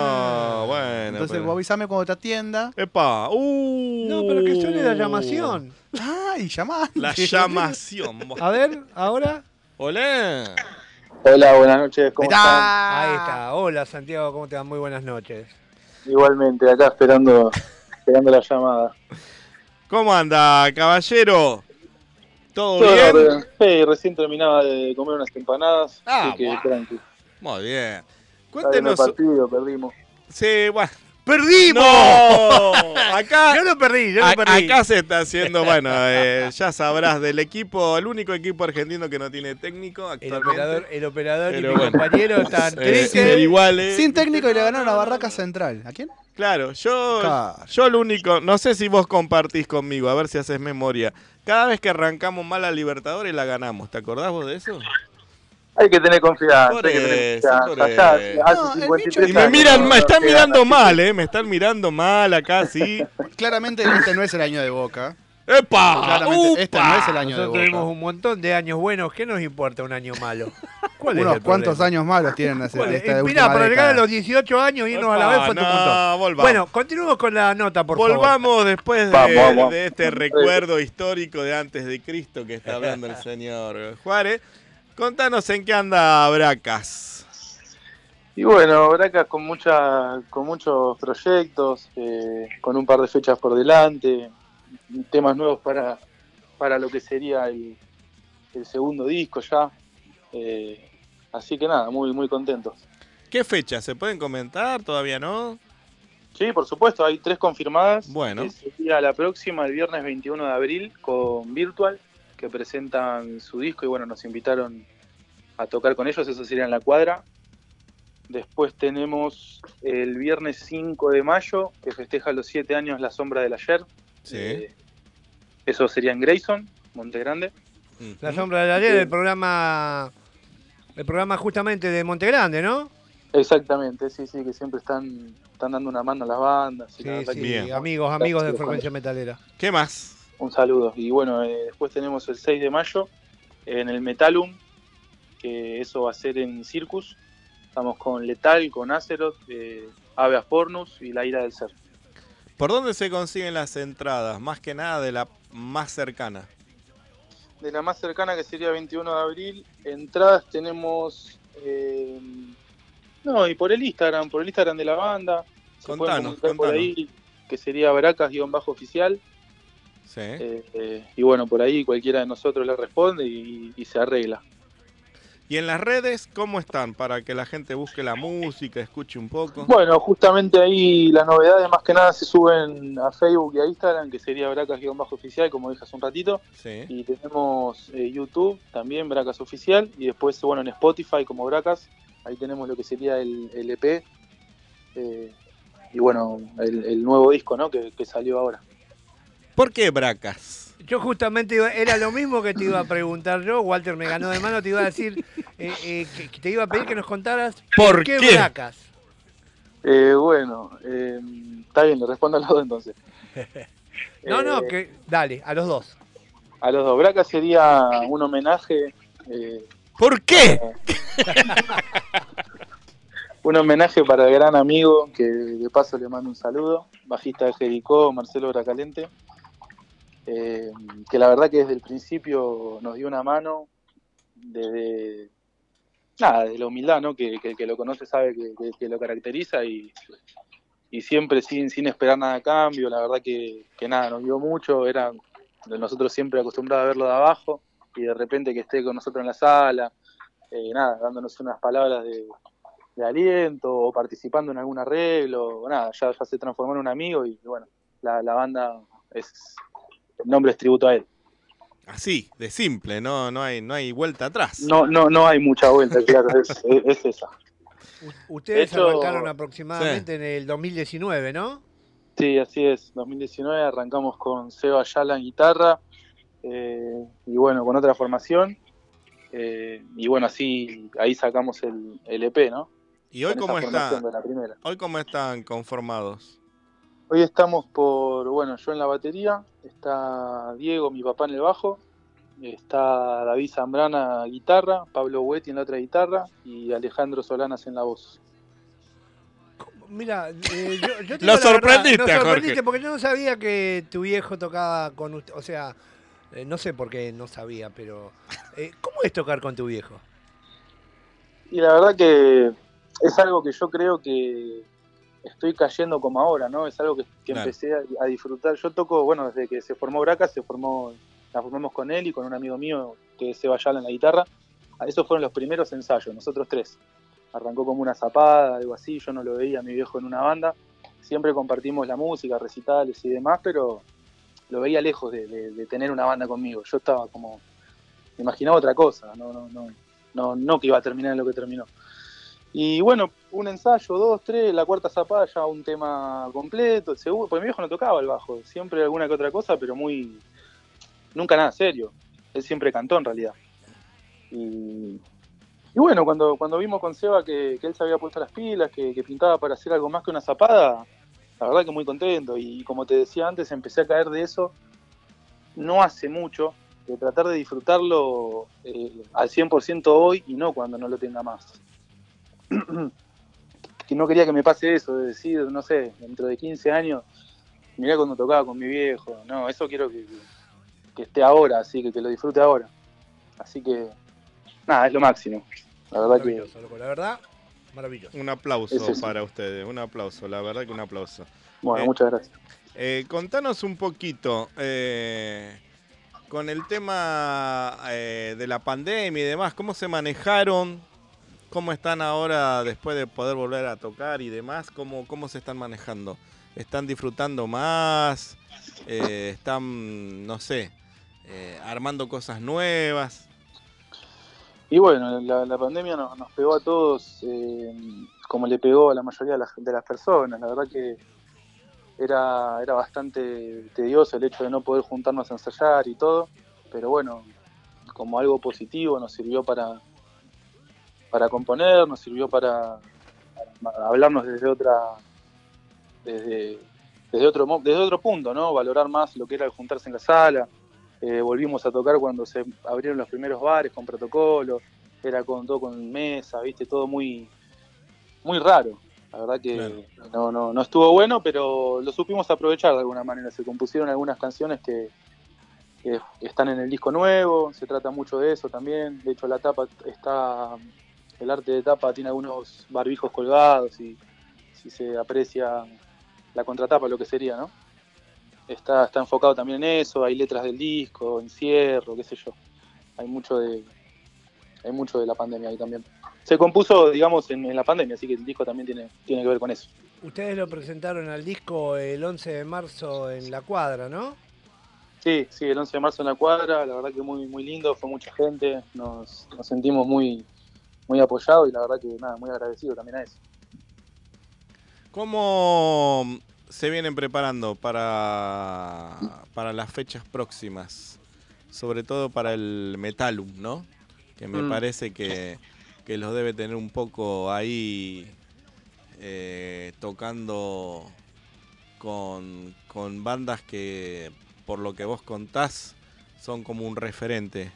Speaker 2: Ah.
Speaker 4: bueno.
Speaker 3: Entonces
Speaker 4: pero-
Speaker 3: vos avísame cuando te atienda.
Speaker 4: Epa, uh.
Speaker 2: No, pero que suene la llamación.
Speaker 3: Ay, llamá.
Speaker 4: La llamación.
Speaker 2: A ver, ahora.
Speaker 4: Hola.
Speaker 13: Hola, buenas noches, ¿cómo
Speaker 3: Ahí
Speaker 13: están?
Speaker 3: está.
Speaker 2: Ahí está. Hola, Santiago, ¿cómo te va? Muy buenas noches.
Speaker 13: Igualmente, acá esperando, esperando la llamada.
Speaker 4: ¿Cómo anda, caballero? ¿Todo,
Speaker 13: Todo en
Speaker 4: bien?
Speaker 13: orden. Sí, recién terminaba de comer unas empanadas,
Speaker 4: Ah,
Speaker 13: así que
Speaker 4: buah.
Speaker 13: tranqui.
Speaker 4: Muy bien.
Speaker 13: Está bien el
Speaker 4: Cuéntenos.
Speaker 13: partido, perdimos.
Speaker 4: Sí, bueno.
Speaker 2: ¡Perdimos!
Speaker 4: ¡No! Acá,
Speaker 2: Yo lo perdí, yo lo
Speaker 4: a-
Speaker 2: perdí.
Speaker 4: acá se está haciendo, bueno, eh, ya sabrás, del equipo, el único equipo argentino que no tiene técnico
Speaker 2: El
Speaker 4: actualmente.
Speaker 2: operador, el operador y
Speaker 4: Pero
Speaker 2: mi
Speaker 4: bueno.
Speaker 2: compañero están
Speaker 4: Eh,
Speaker 2: tristes.
Speaker 4: ser iguales.
Speaker 3: Sin técnico y le ganaron a Barraca Central. ¿A quién?
Speaker 4: Claro, yo,
Speaker 3: Claro.
Speaker 4: yo lo único, no sé si vos compartís conmigo, a ver si haces memoria. Cada vez que arrancamos mal a Libertadores la ganamos, ¿te acordás vos de eso?
Speaker 13: Hay que tener confianza,
Speaker 4: Por
Speaker 13: hay que tener
Speaker 4: eso,
Speaker 13: confianza.
Speaker 4: por
Speaker 13: Ya
Speaker 4: eso.
Speaker 13: hace
Speaker 3: No, el
Speaker 13: cincuenta y
Speaker 3: bicho-
Speaker 13: tres
Speaker 4: Y me
Speaker 13: años,
Speaker 4: miran,
Speaker 13: no-
Speaker 4: me
Speaker 13: no
Speaker 4: están
Speaker 13: quedan
Speaker 4: mirando
Speaker 13: así.
Speaker 4: mal, ¿eh? Me están mirando mal acá, sí.
Speaker 3: Claramente este no es el año de Boca.
Speaker 4: ¡Epa!
Speaker 3: Claramente este no es el año
Speaker 2: Nosotros
Speaker 3: de
Speaker 2: tuvimos
Speaker 3: Boca.
Speaker 2: un montón de años buenos. ¿Qué nos importa un año malo? ¿Cuál es
Speaker 3: Unos
Speaker 2: el
Speaker 3: cuantos
Speaker 2: problema?
Speaker 3: años malos tienen esta
Speaker 2: ¿Cuál es?
Speaker 3: esta
Speaker 2: Eh,
Speaker 3: última
Speaker 2: Mirá, para llegar
Speaker 3: década.
Speaker 2: a los dieciocho años y irnos a la vez fue tu
Speaker 4: no,
Speaker 2: montón.
Speaker 4: volvamos.
Speaker 2: Bueno, continuemos con la nota, por favor.
Speaker 4: Volvamos después de,
Speaker 13: Vamos, vamos.
Speaker 4: de este recuerdo histórico de antes de Cristo que está hablando el señor Juárez. Contanos en qué anda Bracas.
Speaker 13: Y bueno, Bracas con mucha, con muchos proyectos, eh, con un par de fechas por delante, temas nuevos para, para lo que sería el, el segundo disco ya. Eh, así que nada, muy, muy contentos.
Speaker 4: ¿Qué fecha? ¿Se pueden comentar? ¿Todavía no?
Speaker 13: Sí, por supuesto, hay tres confirmadas.
Speaker 4: Bueno.
Speaker 13: Que sería la próxima, el viernes veintiuno de abril, con Virtual, que presentan su disco y bueno, nos invitaron a tocar con ellos, eso sería en La Cuadra. Después tenemos el viernes cinco de mayo, que festeja los siete años La Sombra del Ayer.
Speaker 4: Sí.
Speaker 13: Eh, eso sería en Grayson, Monte Grande.
Speaker 2: La Sombra del Ayer, el programa, el programa justamente de Monte Grande, ¿no?
Speaker 13: Exactamente, sí, sí, que siempre están, están dando una mano a las bandas. Y
Speaker 2: Sí,
Speaker 13: la verdad
Speaker 2: sí,
Speaker 13: que-
Speaker 2: amigos, amigos de
Speaker 13: Sí,
Speaker 2: Frecuencia Metalera.
Speaker 4: ¿Qué más?
Speaker 13: Un saludo. Y bueno, eh, después tenemos el seis de mayo en el Metalum, que eso va a ser en Circus. Estamos con Letal, con Azeroth, eh, Habeas Pornus y La Ira del Ser.
Speaker 4: ¿Por dónde se consiguen las entradas? Más que nada de la más cercana.
Speaker 13: De la más cercana, que sería veintiuno de abril, entradas tenemos... eh, no, y por el Instagram, por el Instagram de la banda. Se pueden
Speaker 4: Contanos,
Speaker 13: comunicar por
Speaker 4: contanos.
Speaker 13: ahí, que sería Bracas-oficial.
Speaker 4: Sí.
Speaker 13: Eh, eh, y bueno, por ahí cualquiera de nosotros le responde y, y se arregla.
Speaker 4: ¿Y en las redes cómo están? Para que la gente busque la música, escuche un poco.
Speaker 13: Bueno, justamente ahí las novedades más que nada se suben a Facebook y a Instagram, que sería Bracas-oficial, como dije hace un ratito.
Speaker 4: Sí.
Speaker 13: Y tenemos eh, YouTube, también Bracas Oficial. Y después, bueno, en Spotify como Bracas, ahí tenemos lo que sería el, el E P. Eh, y bueno, el, el nuevo disco, ¿no? Que, que salió ahora.
Speaker 4: ¿Por qué Bracas?
Speaker 2: Yo justamente iba- era lo mismo que te iba a preguntar yo, Walter me ganó de mano, te iba a decir, eh, eh, que, que te iba a pedir que nos contaras
Speaker 4: ¿Por
Speaker 2: qué,
Speaker 4: qué?
Speaker 2: Bracas.
Speaker 13: Eh, bueno, eh, está bien, le respondo a los dos entonces.
Speaker 2: No, no,
Speaker 13: Eh,
Speaker 2: que dale, a los dos.
Speaker 13: A los dos. Bracas sería un homenaje. Eh,
Speaker 4: ¿Por qué?
Speaker 13: un homenaje para el gran amigo, que de paso le mando un saludo, bajista de Jericó, Marcelo Bracalente, eh, que la verdad que desde el principio nos dio una mano, desde nada, desde la humildad, ¿no? Que, que el que lo conoce sabe que, que- que lo caracteriza y, y siempre sin, sin esperar nada a cambio. La verdad que, que nada, nos dio mucho, era de nosotros siempre acostumbrados a verlo de abajo y de repente que esté con nosotros en la sala, eh, nada, dándonos unas palabras de, de aliento o participando en algún arreglo, o nada, ya, ya se transformó en un amigo y bueno, la, la banda es, el nombre es tributo a él.
Speaker 4: Así, de simple, no, no hay, no hay vuelta atrás.
Speaker 13: No, no, no hay mucha vuelta, claro, es, es, es esa.
Speaker 2: Ustedes
Speaker 13: De hecho,
Speaker 2: arrancaron aproximadamente en el dos mil diecinueve, ¿no?
Speaker 13: Sí, así es, dos mil diecinueve arrancamos con Seba Ayala en guitarra, eh, y bueno, con otra formación, eh, y bueno, así ahí sacamos el, el E P, ¿no?
Speaker 4: ¿Y hoy
Speaker 13: Con
Speaker 4: cómo
Speaker 13: esa
Speaker 4: está?
Speaker 13: formación de la primera.
Speaker 4: ¿Hoy cómo están conformados?
Speaker 13: Hoy estamos por, bueno, yo en la batería, está Diego, mi papá en el bajo, está David Zambrana guitarra, Pablo Huetti en la otra guitarra y Alejandro Solanas en la voz.
Speaker 2: Mira, eh, yo, yo te
Speaker 4: Lo
Speaker 2: digo la
Speaker 4: sorprendiste,
Speaker 2: verdad, lo sorprendiste
Speaker 4: Jorge.
Speaker 2: porque yo no sabía que tu viejo tocaba con usted, o sea, eh, no sé por qué no sabía, pero eh, ¿cómo es tocar con tu viejo?
Speaker 13: Y la verdad que es algo que yo creo que estoy cayendo como ahora, ¿no? Es algo que, que
Speaker 4: Claro.
Speaker 13: empecé a, a disfrutar. Yo toco, bueno, desde que se formó Bracas, se formó, la formamos con él y con un amigo mío que es Seba Ayala en la guitarra. Esos fueron los primeros ensayos, nosotros tres. Arrancó como una zapada, algo así, yo no lo veía a mi viejo en una banda. Siempre compartimos la música, recitales y demás, pero lo veía lejos de, de- de tener una banda conmigo. Yo estaba como, me imaginaba otra cosa, no, no, no, no, no que iba a terminar en lo que terminó. Y bueno, un ensayo, dos, tres, la cuarta zapada ya un tema completo, el segundo, porque mi viejo no tocaba el bajo, siempre alguna que otra cosa, pero muy, nunca nada serio. Él siempre cantó en realidad. Y, y bueno, cuando, cuando vimos con Seba que, que él se había puesto las pilas, que, que pintaba para hacer algo más que una zapada, la verdad que muy contento. Y como te decía antes, empecé a caer de eso no hace mucho, de tratar de disfrutarlo eh, al cien por ciento hoy y no cuando no lo tenga más. Que no quería que me pase eso, de decir, no sé, dentro de quince años, mirá cuando tocaba con mi viejo. No, eso quiero que, que esté ahora, así que que lo disfrute ahora. Así que, nada, es lo máximo. La verdad que...
Speaker 2: Maravilloso, loco, la verdad, maravilloso.
Speaker 4: Un aplauso
Speaker 13: Es eso.
Speaker 4: para ustedes, un aplauso, la verdad que un aplauso.
Speaker 13: Bueno,
Speaker 4: Eh,
Speaker 13: muchas gracias.
Speaker 4: Eh, contanos un poquito, eh, con el tema eh, de la pandemia y demás, ¿cómo se manejaron? ¿Cómo están ahora después de poder volver a tocar y demás? ¿Cómo, cómo se están manejando? ¿Están disfrutando más? Eh, ¿Están, no sé, eh, armando cosas nuevas?
Speaker 13: Y bueno, la, la pandemia nos, nos pegó a todos eh, como le pegó a la mayoría de las, de las personas. La verdad que era, era bastante tedioso el hecho de no poder juntarnos a ensayar y todo, pero bueno, como algo positivo nos sirvió para, para componer, nos sirvió para, para hablarnos desde otra desde, desde otro desde otro punto, ¿no? Valorar más lo que era el juntarse en la sala. Eh, volvimos a tocar cuando se abrieron los primeros bares con protocolo, era con todo con mesa, viste, todo muy muy raro. La verdad que claro. no, no, no estuvo bueno, pero lo supimos aprovechar de alguna manera. Se compusieron algunas canciones que, que están en el disco nuevo, se trata mucho de eso también. De hecho, la tapa está, el arte de tapa tiene algunos barbijos colgados y si se aprecia la contratapa, lo que sería, ¿no? Está, está enfocado también en eso, hay letras del disco, encierro, qué sé yo. Hay mucho de, hay mucho de la pandemia ahí también. Se compuso, digamos, en, en la pandemia, así que el disco también tiene, tiene que ver con eso.
Speaker 2: Ustedes lo presentaron al disco el once de marzo en La Cuadra, ¿no?
Speaker 13: Sí, sí, el once de marzo en La Cuadra, la verdad que muy muy lindo, fue mucha gente, nos, nos sentimos muy, muy apoyados y la verdad que nada, muy agradecido también a eso.
Speaker 4: ¿Cómo se vienen preparando para, para las fechas próximas? Sobre todo para el Metalum, ¿no? Que me mm. parece que... que los debe tener un poco ahí eh, tocando con, con bandas que, por lo que vos contás, son como un referente.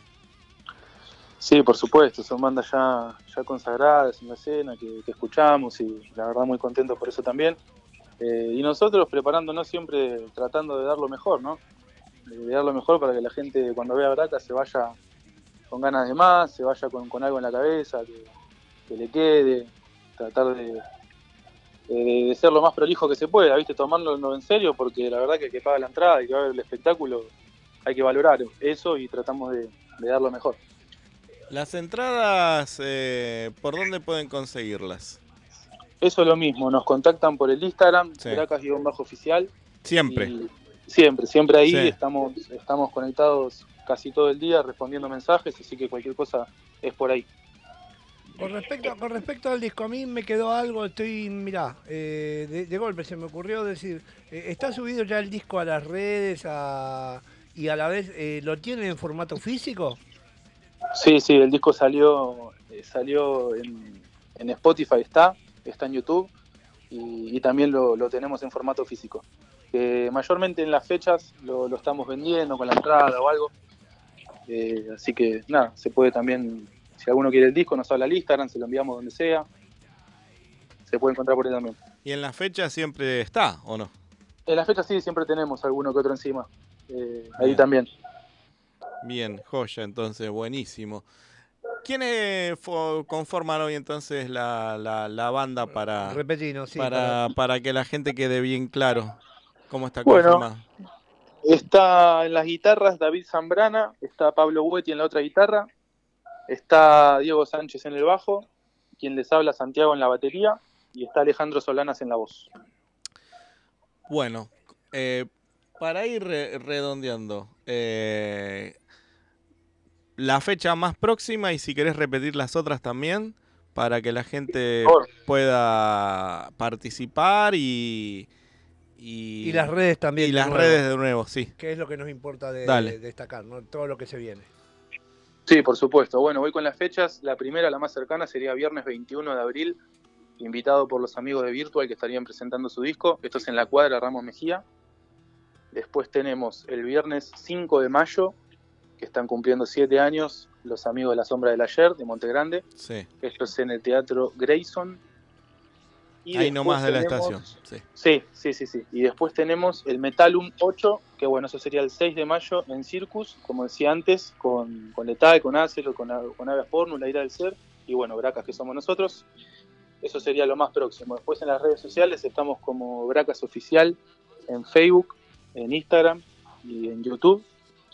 Speaker 13: Sí, por supuesto, son bandas ya, ya consagradas en la escena, que, que escuchamos y la verdad muy contentos por eso también. Eh, y nosotros preparándonos siempre tratando de dar lo mejor, ¿no? De dar lo mejor para que la gente cuando vea Braca se vaya con ganas de más, se vaya con, con algo en la cabeza, que, que le quede, tratar de, de, de ser lo más prolijo que se pueda, ¿viste? Tomarlo en serio, porque la verdad que el que paga la entrada y que va a ver el espectáculo, hay que valorar eso y tratamos de, de dar lo mejor.
Speaker 4: Las entradas, eh, ¿por dónde pueden conseguirlas?
Speaker 13: Eso es lo mismo, nos contactan por el Instagram,
Speaker 4: sí.
Speaker 13: Bracas-oficial.
Speaker 4: Siempre.
Speaker 13: Siempre, siempre ahí,
Speaker 4: sí.
Speaker 13: estamos, estamos conectados casi todo el día respondiendo mensajes, así que cualquier cosa es por ahí.
Speaker 2: Con respecto, con respecto al disco, a mí me quedó algo, estoy, mirá, eh, de, de golpe se me ocurrió decir, eh, ¿está subido ya el disco a las redes a, y a la vez eh, lo tienen en formato físico?
Speaker 13: Sí, sí, el disco salió eh, salió en, en Spotify, está, está en YouTube y, y también lo, lo tenemos en formato físico. Eh, mayormente en las fechas lo, lo estamos vendiendo con la entrada o algo. Eh, así que nada, se puede también, si alguno quiere el disco, nos habla al Instagram, se lo enviamos donde sea. Se puede encontrar por ahí también.
Speaker 4: ¿Y en la fecha siempre está o no?
Speaker 13: En las fechas sí, siempre tenemos alguno que otro encima. Eh, ahí también.
Speaker 4: Bien, joya, entonces, buenísimo. ¿Quiénes conforman hoy entonces la, la, la banda para,
Speaker 2: Repetino, sí,
Speaker 4: para,
Speaker 2: para...
Speaker 4: para que la gente quede bien claro cómo está
Speaker 13: bueno,
Speaker 4: conformada?
Speaker 13: Está en las guitarras David Zambrana, está Pablo Huetti en la otra guitarra, está Diego Sánchez en el bajo, quien les habla Santiago en la batería y está Alejandro Solanas en la voz.
Speaker 4: Bueno, eh, para ir re redondeando, eh, la fecha más próxima y si querés repetir las otras también para que la gente pueda participar y... Y,
Speaker 2: y las redes también.
Speaker 4: Y las nuevo, redes de nuevo, sí.
Speaker 2: Que es lo que nos importa de, de destacar, ¿no? Todo lo que se viene.
Speaker 13: Sí, por supuesto. Bueno, voy con las fechas. La primera, la más cercana, sería viernes veintiuno de abril, invitado por los amigos de Virtual que estarían presentando su disco. Esto es en La Cuadra, Ramos Mejía. Después tenemos el viernes cinco de mayo, que están cumpliendo siete años, los amigos de La Sombra del Ayer, de Montegrande.
Speaker 4: Sí.
Speaker 13: Esto es en el Teatro Grayson.
Speaker 4: Y ahí nomás de la estación. Sí.
Speaker 13: sí, sí, sí, sí. Y después tenemos el Metalum ocho, que bueno, eso sería el seis de mayo en Circus, como decía antes, con, con Letae, con Acero, con, con Ave Fornu, La Ira del Ser, y bueno, Bracas, que somos nosotros. Eso sería lo más próximo. Después en las redes sociales estamos como Bracas Oficial, en Facebook, en Instagram y en YouTube.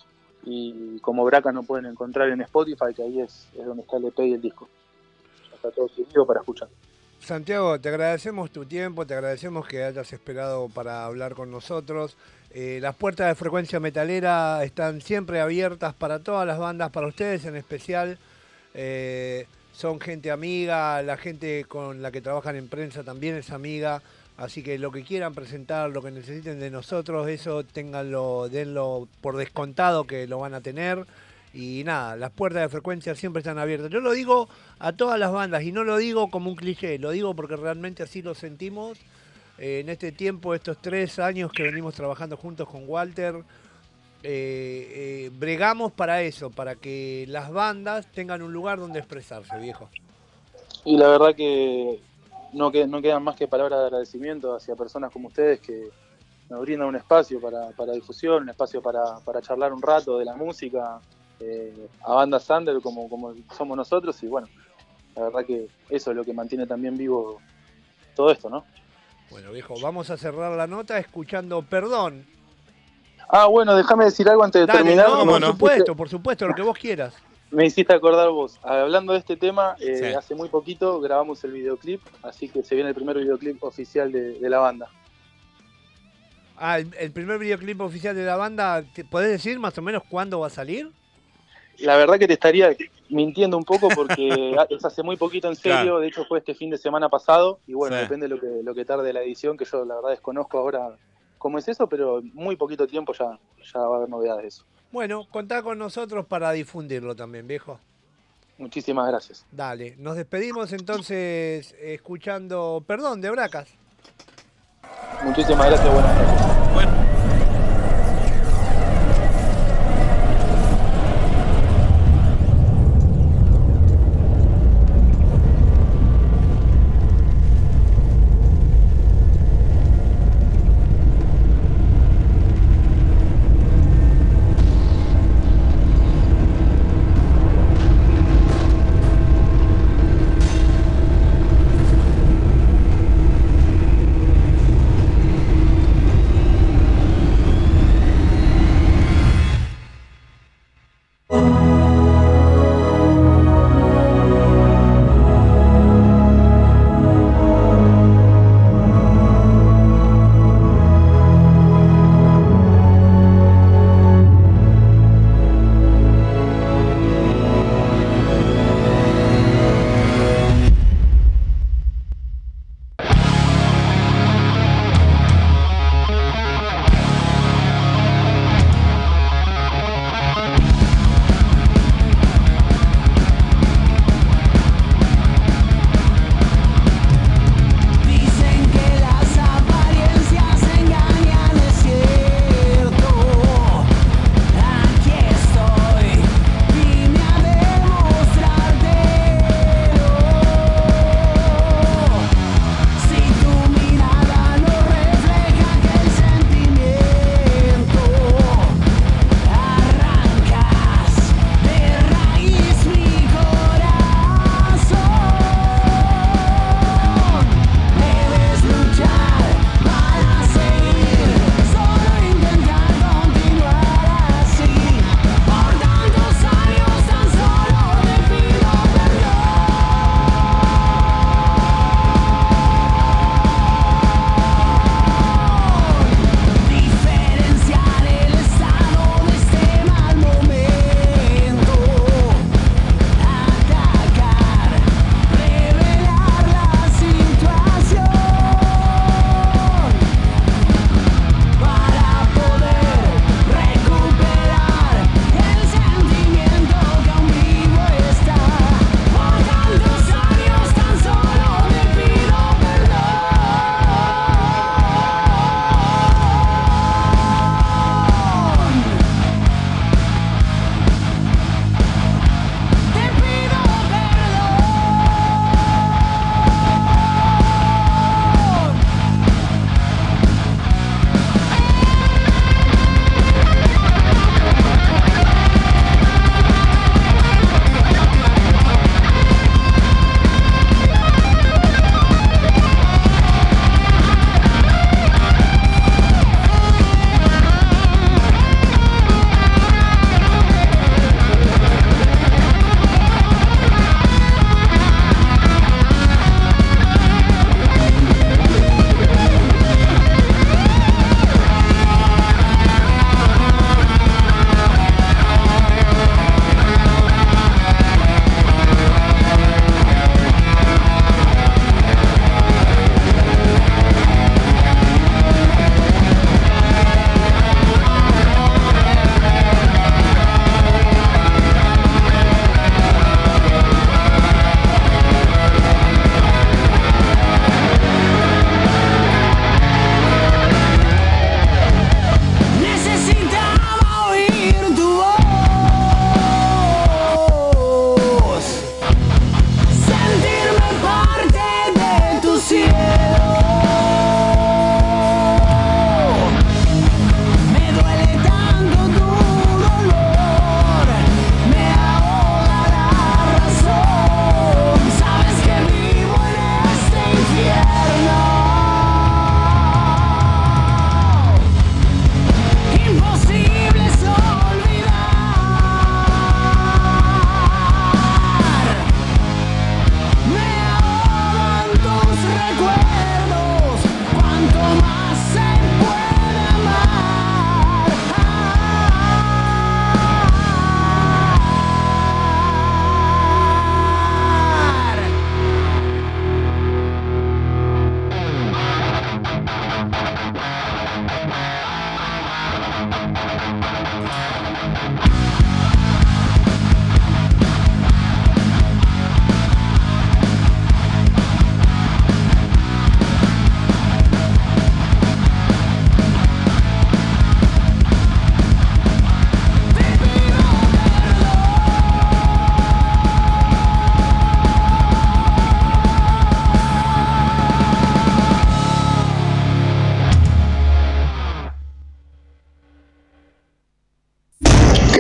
Speaker 13: Y como Bracas nos pueden encontrar en Spotify, que ahí es, es donde está el E P y el disco. Ya está todo subido para escuchar.
Speaker 2: Santiago, te agradecemos tu tiempo, te agradecemos que hayas esperado para hablar con nosotros. Eh, las puertas de Frecuencia Metalera están siempre abiertas para todas las bandas, para ustedes en especial. Eh, son gente amiga, la gente con la que trabajan en prensa también es amiga, así que lo que quieran presentar, lo que necesiten de nosotros, eso ténganlo, denlo por descontado que lo van a tener. Y nada, las puertas de Frecuencia siempre están abiertas. Yo lo digo a todas las bandas y no lo digo como un cliché, lo digo porque realmente así lo sentimos. Eh, en este tiempo, estos tres años que venimos trabajando juntos con Walter, eh, eh, bregamos para eso, para que las bandas tengan un lugar donde expresarse, viejo.
Speaker 13: Y la verdad que no, que, no quedan más que palabras de agradecimiento hacia personas como ustedes que nos brindan un espacio para, para difusión, un espacio para, para charlar un rato de la música, eh, a bandas under como, como somos nosotros, y bueno, la verdad que eso es lo que mantiene también vivo todo esto, ¿no?
Speaker 2: Bueno, viejo, vamos a cerrar la nota escuchando Perdón.
Speaker 13: Ah, bueno, déjame decir algo antes de
Speaker 2: Dale,
Speaker 13: terminar.
Speaker 2: no,
Speaker 13: Como
Speaker 2: por
Speaker 13: me
Speaker 2: supuesto,
Speaker 13: hiciste-
Speaker 2: por supuesto, lo que vos quieras.
Speaker 13: Me hiciste acordar vos. Hablando de este tema, eh,
Speaker 2: Sí.
Speaker 13: hace muy poquito grabamos el videoclip, así que se viene el primer videoclip oficial de, de la banda.
Speaker 2: Ah, el, el primer videoclip oficial de la banda, ¿te ¿podés decir más o menos cuándo va a salir?
Speaker 13: La verdad que te estaría mintiendo un poco porque es hace muy poquito en serio,
Speaker 2: Claro.
Speaker 13: de hecho fue este fin de semana pasado, y bueno,
Speaker 2: Sí.
Speaker 13: depende de lo que, lo que tarde la edición, que yo la verdad desconozco ahora cómo es eso, pero en muy poquito tiempo ya, ya va a haber novedades de eso.
Speaker 2: Bueno, contá con nosotros para difundirlo también, viejo.
Speaker 13: Muchísimas gracias.
Speaker 2: Dale, nos despedimos entonces eh, escuchando Perdón de Bracas.
Speaker 13: Muchísimas gracias, buenas noches.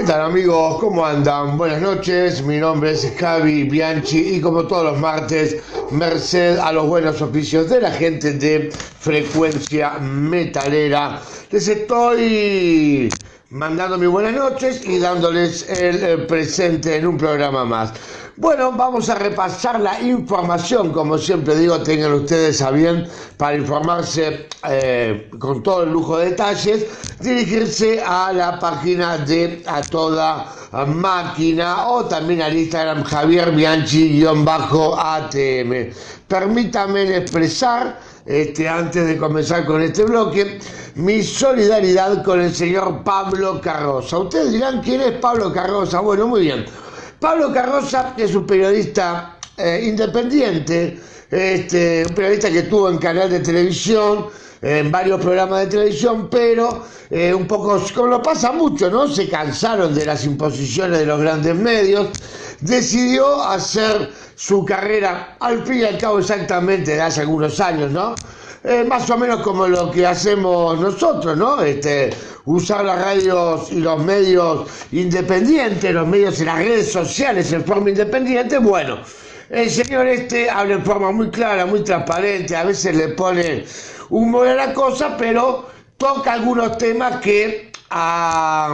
Speaker 14: tal amigos? ¿Cómo andan? Buenas noches, mi nombre es Javi Bianchi y como todos los martes, merced a los buenos oficios de la gente de Frecuencia Metalera, les estoy mandando mis buenas noches y dándoles el, el presente en un programa más. Bueno, vamos a repasar la información, como siempre digo, tengan ustedes a bien para informarse eh, con todo el lujo de detalles, dirigirse a la página de A Toda Máquina o también al Instagram Javier Bianchi-A T M. Permítanme expresar, este, antes de comenzar con este bloque, mi solidaridad con el señor Pablo Carroza. Ustedes dirán, ¿quién es Pablo Carroza? Bueno, muy bien. Pablo Carroza es un periodista eh, independiente, este, un periodista que estuvo en canal de televisión, eh, en varios programas de televisión, pero eh, un poco, como lo pasa mucho, ¿no? Se cansaron de las imposiciones de los grandes medios, decidió hacer su carrera, al fin y al cabo exactamente de hace algunos años, ¿no? Eh, más o menos como lo que hacemos nosotros, ¿no? Este, usar las radios y los medios independientes, los medios en las redes sociales en forma independiente. Bueno, el señor este habla en forma muy clara, muy transparente, a veces le pone humor a la cosa, pero toca algunos temas que a,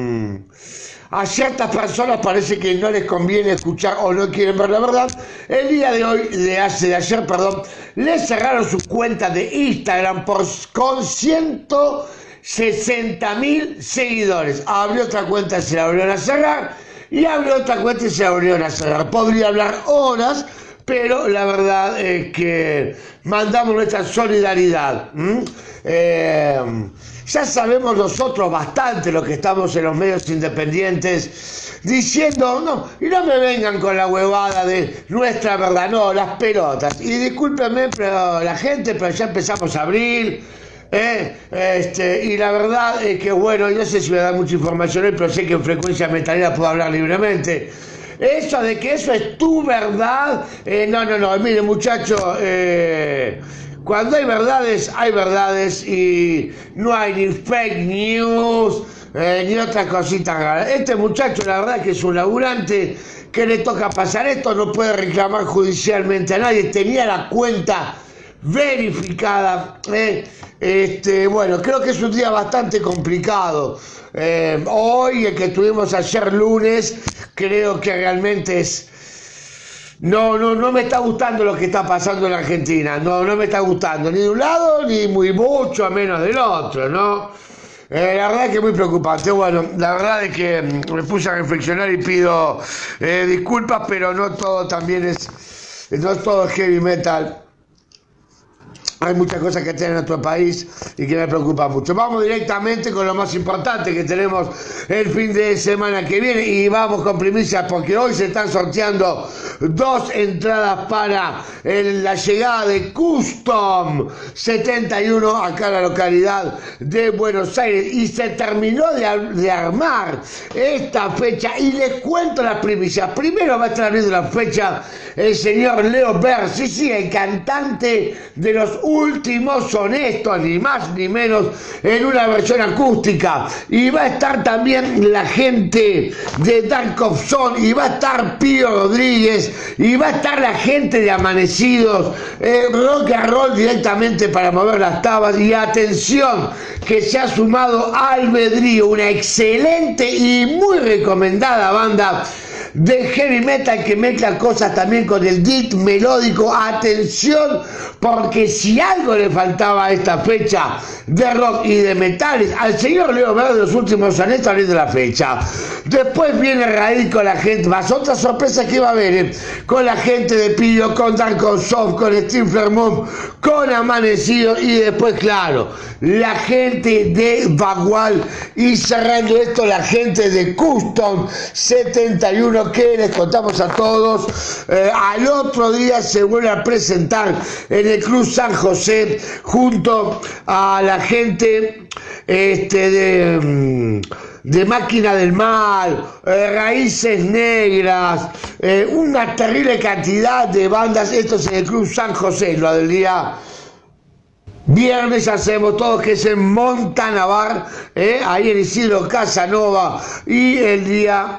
Speaker 14: a ciertas personas parece que no les conviene escuchar o no quieren ver la verdad. El día de hoy, de, hace, de ayer, perdón, le cerraron su cuenta de Instagram por, con ciento sesenta mil seguidores. Abrió otra cuenta y se la volvieron a cerrar, y abrió otra cuenta y se la volvieron a cerrar. Podría hablar horas, pero la verdad es que mandamos nuestra solidaridad. ¿Mm? Eh, ya sabemos nosotros bastante lo que estamos en los medios independientes diciendo, no, y no me vengan con la huevada de nuestra verdad, no, las pelotas. Y discúlpenme, pero la gente, pero ya empezamos a abrir. Eh, este, y la verdad es que, bueno, yo no sé si me da mucha información hoy, pero sé que en Frecuencia Metalera puedo hablar libremente. Eso de que eso es tu verdad, eh, no, no, no, mire muchacho, eh, cuando hay verdades, hay verdades y no hay ni fake news, eh, ni otras cositas raras. Este muchacho, la verdad que es un laburante que le toca pasar esto, no puede reclamar judicialmente a nadie, tenía la cuenta verificada. Eh, este, bueno, creo que es un día bastante complicado. Eh, hoy, el que tuvimos ayer lunes, creo que realmente es... No, no, no me está gustando lo que está pasando en la Argentina. No, no me está gustando ni de un lado, ni muy mucho, a menos del otro, ¿no? Eh, la verdad es que es muy preocupante. Bueno, la verdad es que me puse a reflexionar y pido eh, disculpas, pero no todo también es... No todo es heavy metal. Hay muchas cosas que tiene nuestro país y que me preocupa mucho. Vamos directamente con lo más importante que tenemos el fin de semana que viene y vamos con primicias porque hoy se están sorteando dos entradas para el, la llegada de Custom setenta y uno acá en la localidad de Buenos Aires y se terminó de, de armar esta fecha y les cuento las primicias. Primero va a estar abriendo la fecha el señor Leo Ver, sí, sí, el cantante de los últimos honestos, ni más ni menos, en una versión acústica. Y va a estar también la gente de Dark of Zone, y va a estar Pío Rodríguez, y va a estar la gente de Amanecidos, eh, rock and roll directamente para mover las tabas. Y atención, que se ha sumado Albedrío, una excelente y muy recomendada banda de heavy metal que mezcla cosas también con el beat melódico. Atención, porque si algo le faltaba a esta fecha de rock y de metales al señor Leo Verde, los últimos honestos abriendo la fecha. Después viene Raíz con la gente, más otras sorpresas que va a haber, eh, con la gente de Pillo, con Dark Soft, con Stifler Moon, con Amanecido, y después, claro, la gente de Bagual, y cerrando esto, la gente de Custom setenta y uno, que les contamos a todos, eh, al otro día se vuelve a presentar en el Club San José junto a la gente este, de, de Máquina del Mal, eh, Raíces Negras, eh, una terrible cantidad de bandas. Esto es en el Club San José, lo del día Viernes hacemos todo que es en Montanavar, ¿eh? Ahí en Isidro Casanova. Y el día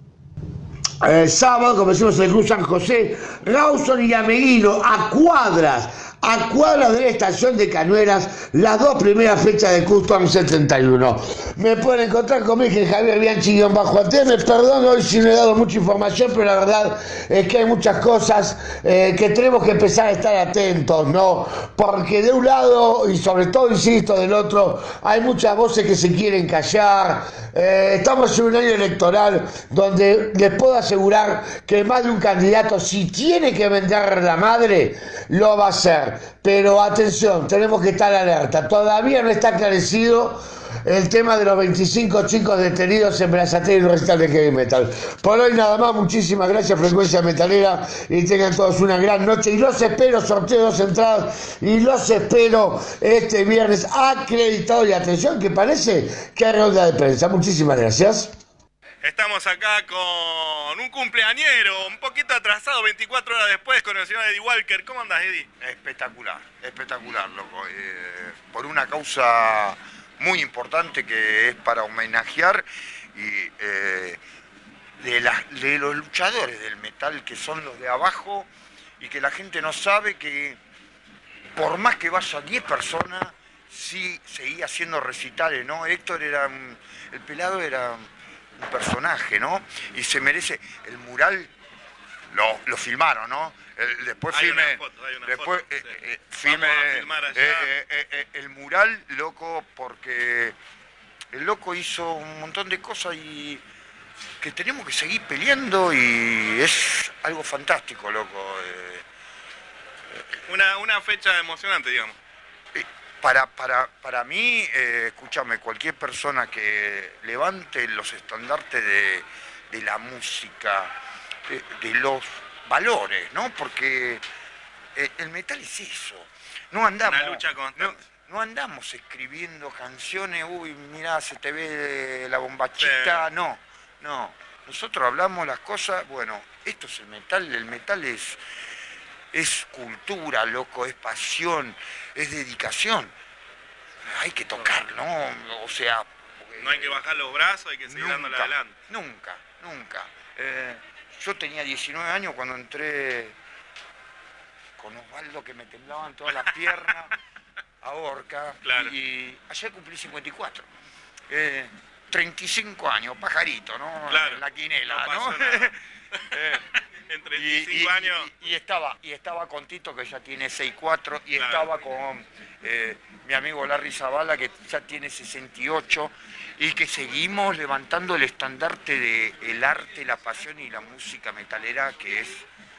Speaker 14: eh, sábado, como decimos en el Club San José, Rawson y Ameguino, a cuadras, a cuadras de la estación de Cañuelas, las dos primeras fechas de Custom setenta y uno. Me pueden encontrar conmigo en Javier Bianchi-A T. Me perdono hoy si no he dado mucha información, pero la verdad es que hay muchas cosas eh, que tenemos que empezar a estar atentos, ¿no? Porque de un lado, y sobre todo, insisto, del otro, hay muchas voces que se quieren callar. Eh, estamos en un año electoral donde les puedo asegurar que más de un candidato, si tiene que vender la madre, lo va a hacer. Pero atención, tenemos que estar alerta. Todavía no está aclarecido el tema de los veinticinco chicos detenidos en Brazatero y el recital de heavy metal. Por hoy nada más, muchísimas gracias Frecuencia Metalera y tengan todos una gran noche y los espero, sorteo dos entradas y los espero este viernes acreditado y atención que parece que hay ronda de prensa. Muchísimas gracias.
Speaker 15: Estamos acá con un cumpleañero, un poquito atrasado, veinticuatro horas después, con el señor Eddie Walker. ¿Cómo andas, Eddie?
Speaker 16: Espectacular, espectacular, loco. Eh, por una causa muy importante que es para homenajear y eh, de, la, de los luchadores del metal que son los de abajo y que la gente no sabe que por más que vaya diez personas, sí seguía haciendo recitales, ¿no? Héctor era, un, el pelado era un personaje, ¿no? Y se merece, el mural lo, lo filmaron, ¿no? El, después
Speaker 15: hay
Speaker 16: filme,
Speaker 15: una foto, hay una
Speaker 16: después
Speaker 15: foto,
Speaker 16: eh,
Speaker 15: sí.
Speaker 16: eh, filme
Speaker 15: filmar allá.
Speaker 16: eh, eh, eh, el mural, loco, porque el loco hizo un montón de cosas y que tenemos que seguir peleando y es algo fantástico, loco. Eh,
Speaker 15: una, una fecha emocionante, digamos.
Speaker 16: Para, para, para mí, eh, escúchame, cualquier persona que levante los estandartes de, de la música, de, de los valores, ¿no? Porque eh, el metal es eso. No andamos,
Speaker 15: una lucha constante.
Speaker 16: No, no andamos escribiendo canciones, uy, mirá, se te ve la bombachita. Sí. No, no. Nosotros hablamos las cosas, bueno, esto es el metal, el metal es... es cultura, loco, es pasión, es dedicación. Hay que tocar, ¿no? O sea...
Speaker 15: No hay que bajar los brazos, hay que seguir
Speaker 16: nunca,
Speaker 15: dándole adelante.
Speaker 16: Nunca, nunca. Eh, yo tenía diecinueve años cuando entré con Osvaldo, que me temblaban todas las piernas, a Orca,
Speaker 15: claro.
Speaker 16: y, y ayer cumplí cincuenta y cuatro. Eh, treinta y cinco años, pajarito, ¿no?
Speaker 15: Claro.
Speaker 16: En la quinela,
Speaker 15: no,
Speaker 16: ¿no?
Speaker 15: eh, en treinta y cinco
Speaker 16: y,
Speaker 15: años.
Speaker 16: Y, y, estaba, y estaba con Tito, que ya tiene sesenta y cuatro, y
Speaker 15: claro.
Speaker 16: estaba con eh, mi amigo Larry Zavala, que ya tiene sesenta y ocho, y que seguimos levantando el estandarte del arte, la pasión y la música metalera, que es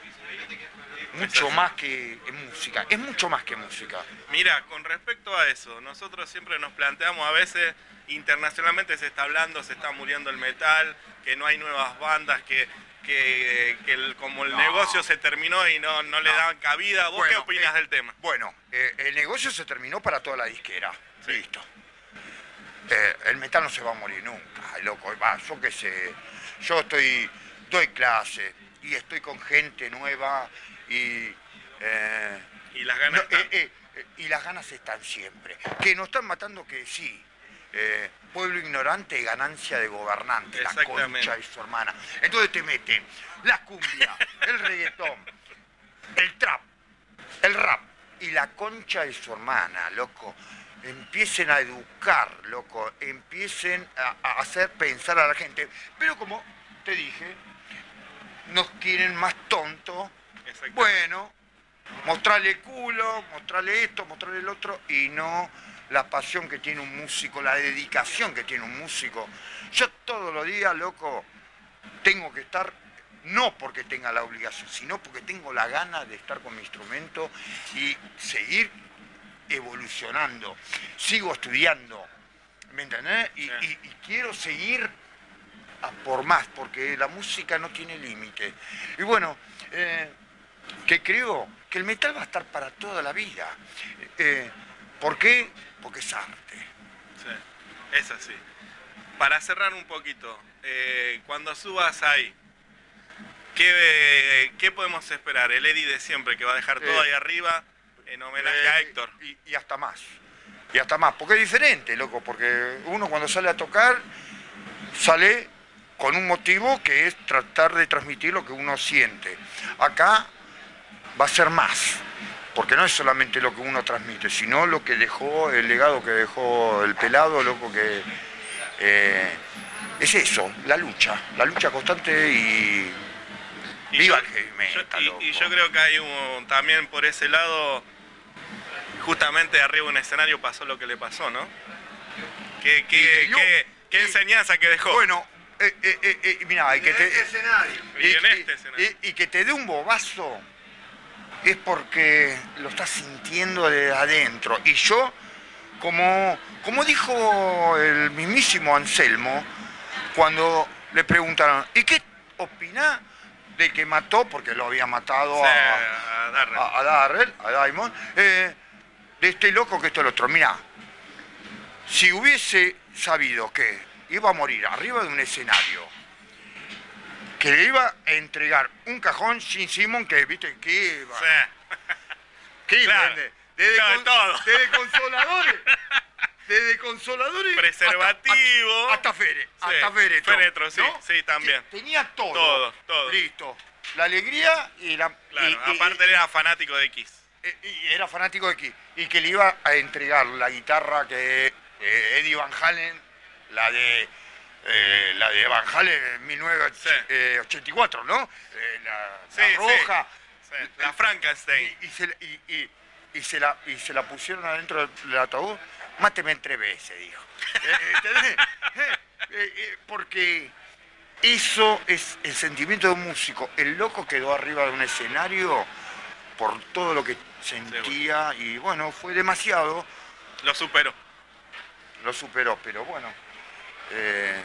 Speaker 16: mucho más que música, es mucho más que música.
Speaker 15: Mira, con respecto a eso, nosotros siempre nos planteamos a veces, internacionalmente se está hablando, se está muriendo el metal, que no hay nuevas bandas, que... que, que el, como el no. negocio se terminó y no, no le no. daban cabida. ¿Vos bueno, qué opinas
Speaker 16: eh,
Speaker 15: del tema?
Speaker 16: Bueno, eh, el negocio se terminó para toda la disquera. Sí. Listo. Eh, el metal no se va a morir nunca, loco. Va, yo qué sé, yo estoy, doy clase y estoy con gente nueva y... Eh,
Speaker 15: y las ganas
Speaker 16: no, eh, eh, eh, y las ganas están siempre. Que nos están matando, que sí. Eh, pueblo ignorante, ganancia de gobernante, la concha de su hermana. Entonces te meten la cumbia, el reggaetón, el trap, el rap y la concha de su hermana, loco. Empiecen a educar, loco, empiecen a, a hacer pensar a la gente. Pero como te dije, nos quieren más tontos. Bueno, mostrarle el culo, mostrarle esto, mostrarle el otro y no... la pasión que tiene un músico, la dedicación que tiene un músico. Yo todos los días, loco, tengo que estar, no porque tenga la obligación, sino porque tengo la gana de estar con mi instrumento y seguir evolucionando. Sigo estudiando, ¿me entendés? Y, y, y quiero seguir a por más, porque la música no tiene límite. Y bueno, eh, que creo que el metal va a estar para toda la vida. Eh, ¿Por qué? Porque es arte.
Speaker 15: Sí, es así. Para cerrar un poquito, eh, cuando subas ahí, ¿qué, eh, ¿qué podemos esperar? El Eddie de siempre, que va a dejar todo
Speaker 16: eh,
Speaker 15: ahí arriba. En homenaje a Héctor.
Speaker 16: Y, y hasta más. Y hasta más. Porque es diferente, loco. Porque uno cuando sale a tocar, sale con un motivo que es tratar de transmitir lo que uno siente. Acá va a ser más. Porque no es solamente lo que uno transmite, sino lo que dejó, el legado que dejó el pelado, loco, que... Eh, es eso, la lucha. La lucha constante y...
Speaker 15: Y
Speaker 16: ¡viva
Speaker 15: yo,
Speaker 16: el heavy metal,
Speaker 15: yo, y, y yo creo que hay un, también por ese lado, justamente arriba de un escenario pasó lo que le pasó, ¿no? ¿Qué, qué,
Speaker 16: yo,
Speaker 15: qué, qué
Speaker 16: y,
Speaker 15: enseñanza que dejó?
Speaker 16: Bueno, eh, eh, eh, eh, mira, y, y que te,
Speaker 15: este escenario. Y, y en este escenario.
Speaker 16: Y, y que te dé un bobazo es porque lo estás sintiendo de adentro. Y yo, como, como dijo el mismísimo Anselmo, cuando le preguntaron, ¿y qué opinás de que mató, porque lo había matado
Speaker 15: sí,
Speaker 16: a,
Speaker 15: a Darrell,
Speaker 16: a, a, Darrell, a Diamond, eh, de este loco que esto es el otro? Mirá, si hubiese sabido que iba a morir arriba de un escenario, que le iba a entregar un cajón sin Simon, que viste que iba,
Speaker 15: sí.
Speaker 16: ¿qué
Speaker 15: claro.
Speaker 16: vende? Desde,
Speaker 15: claro,
Speaker 16: con,
Speaker 15: todo.
Speaker 16: desde consoladores, desde consoladores,
Speaker 15: preservativo,
Speaker 16: hasta, hasta, hasta fere,
Speaker 15: sí.
Speaker 16: hasta féretro,
Speaker 15: féretro, sí,
Speaker 16: ¿no?
Speaker 15: sí, también.
Speaker 16: Tenía todo,
Speaker 15: todo, todo.
Speaker 16: listo. La alegría y la...
Speaker 15: Claro,
Speaker 16: y,
Speaker 15: aparte
Speaker 16: y,
Speaker 15: él era fanático de Kiss.
Speaker 16: Y, y era fanático de Kiss. Y que le iba a entregar la guitarra que eh, Eddie Van Halen, la de... Eh, la de Van Halen en mil novecientos ochenta y cuatro, ¿no? Eh, la,
Speaker 15: sí,
Speaker 16: la roja.
Speaker 15: Sí, sí. La Frankenstein.
Speaker 16: Y, y, se, y, y, y, se la, y se la pusieron adentro del ataúd. Máteme entre veces, dijo. ¿Entendés? eh, eh, porque eso es el sentimiento de un músico. El loco quedó arriba de un escenario por todo lo que sentía. Sí, y bueno, fue demasiado.
Speaker 15: Lo superó.
Speaker 16: Lo superó, pero bueno. Eh,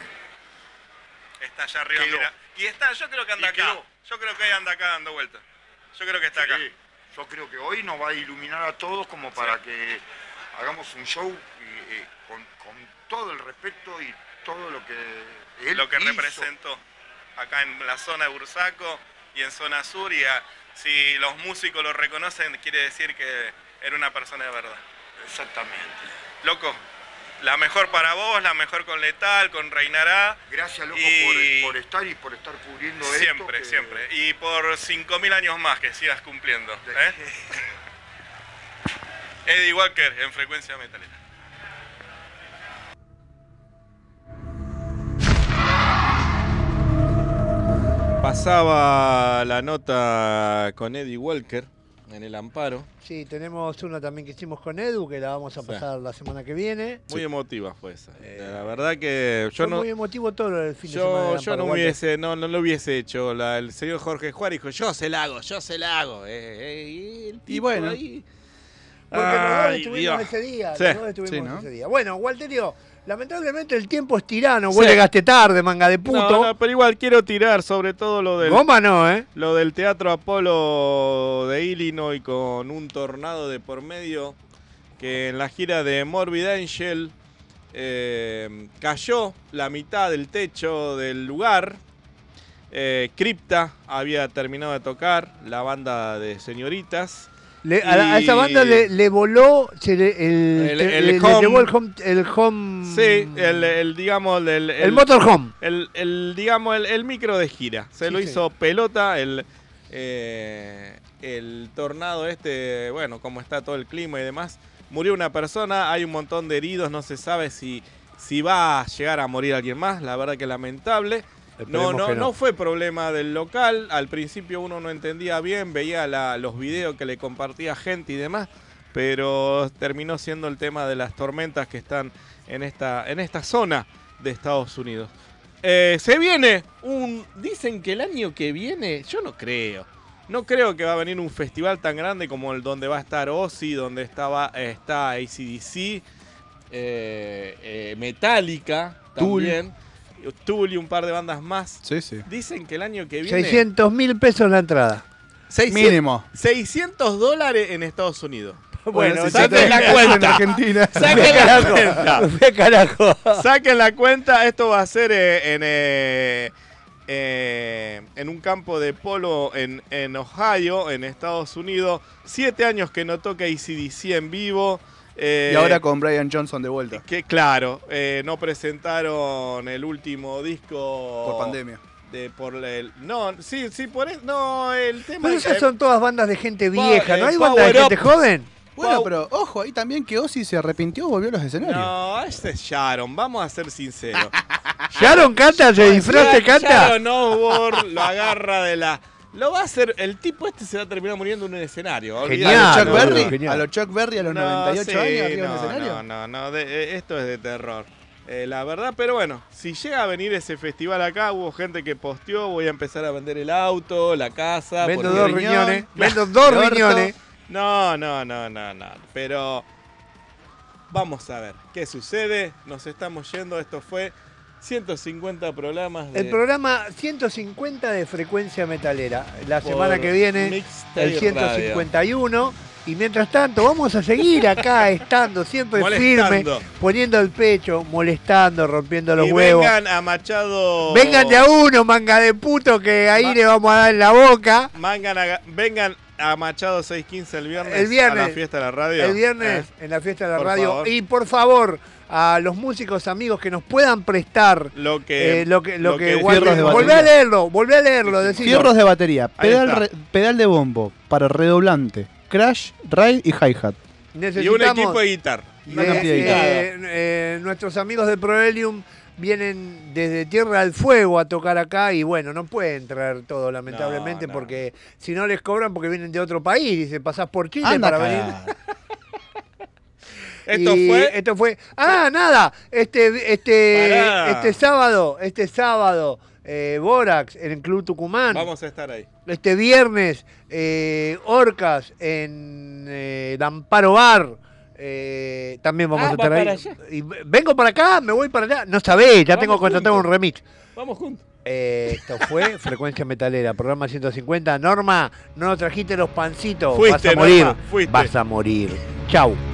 Speaker 15: está allá arriba,
Speaker 16: quedó.
Speaker 15: Mira. Y está, yo creo que anda
Speaker 16: y
Speaker 15: acá.
Speaker 16: quedó.
Speaker 15: Yo creo que anda acá dando vueltas. Yo creo que está
Speaker 16: sí,
Speaker 15: acá.
Speaker 16: Yo creo que hoy nos va a iluminar a todos como para sí. que hagamos un show y, y, con, con todo el respeto y todo lo que él
Speaker 15: Lo que
Speaker 16: hizo.
Speaker 15: representó acá en la zona de Bursaco y en zona sur. Y a, si los músicos lo reconocen, quiere decir que era una persona de verdad.
Speaker 16: Exactamente.
Speaker 15: Loco. La mejor para vos, la mejor con Letal, con Reinará.
Speaker 16: Gracias, loco,
Speaker 15: y...
Speaker 16: por, por estar y por estar cubriendo
Speaker 15: siempre,
Speaker 16: esto.
Speaker 15: Siempre, siempre. Que... Y por cinco mil años más que sigas cumpliendo. ¿eh? Eddie Walker en Frecuencia Metalera.
Speaker 4: Pasaba la nota con Eddie Walker en el Amparo.
Speaker 2: Sí, tenemos una también que hicimos con Edu, que la vamos a pasar sí. la semana que viene.
Speaker 4: Muy sí. emotiva fue esa. Eh, la verdad que yo
Speaker 2: fue
Speaker 4: no...
Speaker 2: muy emotivo todo el fin
Speaker 4: yo,
Speaker 2: de semana de
Speaker 4: Yo no, hubiese, no, no lo hubiese hecho. La, el señor Jorge Juárez dijo, yo se la hago, yo se la hago. Eh, eh, y, el tipo
Speaker 3: y bueno.
Speaker 2: Ahí... Porque Ay, los dos estuvimos Dios. ese día.
Speaker 4: Sí.
Speaker 2: Los dos estuvimos
Speaker 3: sí, ¿no?
Speaker 2: ese día. Bueno, Walterio, lamentablemente el tiempo es tirano. Vos sí. llegaste tarde, manga de puto.
Speaker 4: No, no, pero igual quiero tirar sobre todo lo del...
Speaker 2: Goma no, ¿eh?
Speaker 4: Lo del Teatro Apolo de Illinois con un tornado de por medio que en la gira de Morbid Angel eh, cayó la mitad del techo del lugar. Eh, Crypta había terminado de tocar, la banda de señoritas.
Speaker 2: Le, a, a esa banda le, le voló se le,
Speaker 4: el,
Speaker 2: el,
Speaker 4: el,
Speaker 2: le,
Speaker 4: home,
Speaker 2: le llevó el home, el home
Speaker 4: sí, el, el digamos el, el,
Speaker 2: el motorhome,
Speaker 4: el, el digamos el, el micro de gira, se sí, lo hizo sí. pelota el eh, el tornado este, bueno, como está todo el clima y demás, murió una persona, hay un montón de heridos, no se sabe si si va a llegar a morir alguien más, la verdad que lamentable. No, no, no, no fue problema del local. Al principio uno no entendía bien, veía la, los videos que le compartía gente y demás, pero terminó siendo el tema de las tormentas que están en esta, en esta zona de Estados Unidos. Eh, se viene un... Dicen que el año que viene, yo no creo. No creo que va a venir un festival tan grande como el donde va a estar Ozzy, donde estaba, está A C D C, eh, eh, Metallica también. Tool y un par de bandas más.
Speaker 3: Sí, sí.
Speaker 4: Dicen que el año que viene...
Speaker 2: seiscientos mil pesos la entrada.
Speaker 4: seiscientos,
Speaker 3: mínimo.
Speaker 4: seiscientos dólares en Estados Unidos.
Speaker 2: Bueno,
Speaker 4: bueno saquen la cuenta.
Speaker 3: En Argentina.
Speaker 4: Saquen la cuenta.
Speaker 2: Carajo.
Speaker 4: Saquen la cuenta. Esto va a ser eh, en, eh, eh, en un campo de polo en, en Ohio, en Estados Unidos. Siete años que no toca A C D C en vivo. Eh,
Speaker 3: y ahora con Brian Johnson de vuelta.
Speaker 4: Que claro, eh, no presentaron el último disco...
Speaker 3: Por pandemia.
Speaker 4: De, por el, no, sí, sí, por eso, no, el tema...
Speaker 2: Pero esas
Speaker 4: eh,
Speaker 2: son todas bandas de gente vieja, ¿no
Speaker 4: eh,
Speaker 2: hay bandas de
Speaker 4: Power
Speaker 2: gente
Speaker 4: Up.
Speaker 2: joven?
Speaker 3: Bueno,
Speaker 4: Wow.
Speaker 3: pero ojo, ahí también que Ozzy se arrepintió, volvió a los escenarios.
Speaker 4: No, ese es Sharon, vamos a ser sinceros.
Speaker 2: ¿Sharon canta? ¿Se disfraza y canta?
Speaker 4: Sharon Osbourne lo agarra de la... Lo va a hacer, el tipo este se va a terminar muriendo en un escenario.
Speaker 2: Genial,
Speaker 3: ¿A los Chuck
Speaker 2: no,
Speaker 3: Berry?
Speaker 2: no, genial.
Speaker 3: ¿A los Chuck Berry a los
Speaker 4: No,
Speaker 3: noventa y ocho
Speaker 4: sí,
Speaker 3: años arriba
Speaker 4: no,
Speaker 3: del escenario?
Speaker 4: No, no, no, de- eh, esto es de terror. Eh, la verdad, pero bueno, si llega a venir ese festival acá, hubo gente que posteó, voy a empezar a vender el auto, la casa.
Speaker 2: Vendo
Speaker 4: por mi
Speaker 2: dos
Speaker 4: riñón.
Speaker 2: riñones, vendo dos
Speaker 4: El orto.
Speaker 2: riñones.
Speaker 4: No, no, no, no, no. Pero vamos a ver qué sucede. Nos estamos yendo. Esto fue ciento cincuenta programas de...
Speaker 2: El programa ciento cincuenta de Frecuencia Metalera. La
Speaker 4: Por
Speaker 2: semana que viene,
Speaker 4: Mixtape
Speaker 2: el ciento cincuenta y uno. Y mientras tanto, vamos a seguir acá, estando siempre
Speaker 4: Molestando.
Speaker 2: firme, poniendo el pecho, molestando, rompiendo los
Speaker 4: y
Speaker 2: huevos.
Speaker 4: vengan a Machado...
Speaker 2: Vengan de a uno, manga de puto, que ahí
Speaker 4: Ma-
Speaker 2: le vamos a dar en la boca.
Speaker 4: Vengan a, vengan a Machado seiscientos quince el viernes,
Speaker 2: El viernes.
Speaker 4: a la fiesta de la radio.
Speaker 2: El viernes
Speaker 4: ¿Eh?
Speaker 2: en la fiesta de la
Speaker 4: Por
Speaker 2: radio.
Speaker 4: favor.
Speaker 2: Y por favor, a los músicos amigos que nos puedan prestar
Speaker 4: Lo que...
Speaker 2: eh, lo que, lo
Speaker 4: lo
Speaker 2: que,
Speaker 4: que-
Speaker 2: guarden.
Speaker 3: Fierros de
Speaker 2: Volvé
Speaker 3: batería.
Speaker 2: a leerlo, volvé a leerlo. decilo.
Speaker 3: Fierros de batería,
Speaker 4: Ahí
Speaker 3: pedal,
Speaker 4: está.
Speaker 3: re- pedal de bombo para redoblante, crash, ride y hi-hat.
Speaker 4: Y un
Speaker 2: Necesitamos,
Speaker 4: equipo de guitarra.
Speaker 3: Una
Speaker 2: eh,
Speaker 3: cantidad de
Speaker 2: eh, eh, nuestros amigos de Proelium vienen desde Tierra del Fuego a tocar acá y bueno, no pueden traer todo lamentablemente
Speaker 4: No, no.
Speaker 2: porque si no les cobran porque vienen de otro país y se pasás por Chile
Speaker 3: Anda
Speaker 2: para
Speaker 3: acá.
Speaker 2: venir.
Speaker 4: Esto
Speaker 2: Y
Speaker 4: fue...
Speaker 2: esto fue ah nada este este
Speaker 4: Pará.
Speaker 2: este sábado este sábado eh, Borax en el Club Tucumán.
Speaker 4: Vamos a estar ahí.
Speaker 2: Este viernes eh, Orcas en eh, el Amparo Bar. Eh, también vamos
Speaker 4: Ah,
Speaker 2: a estar
Speaker 4: va
Speaker 2: ahí.
Speaker 4: para allá.
Speaker 2: Y vengo para acá, me voy para allá. No sabés, ya
Speaker 4: Vamos
Speaker 2: tengo contratado
Speaker 4: juntos.
Speaker 2: un remix.
Speaker 4: Vamos juntos.
Speaker 2: Eh, esto fue Frecuencia Metalera, programa ciento cincuenta. Norma, no nos trajiste los pancitos.
Speaker 4: Fuiste,
Speaker 2: Vas a morir.
Speaker 4: Norma, fuiste.
Speaker 2: Vas a morir. Chau.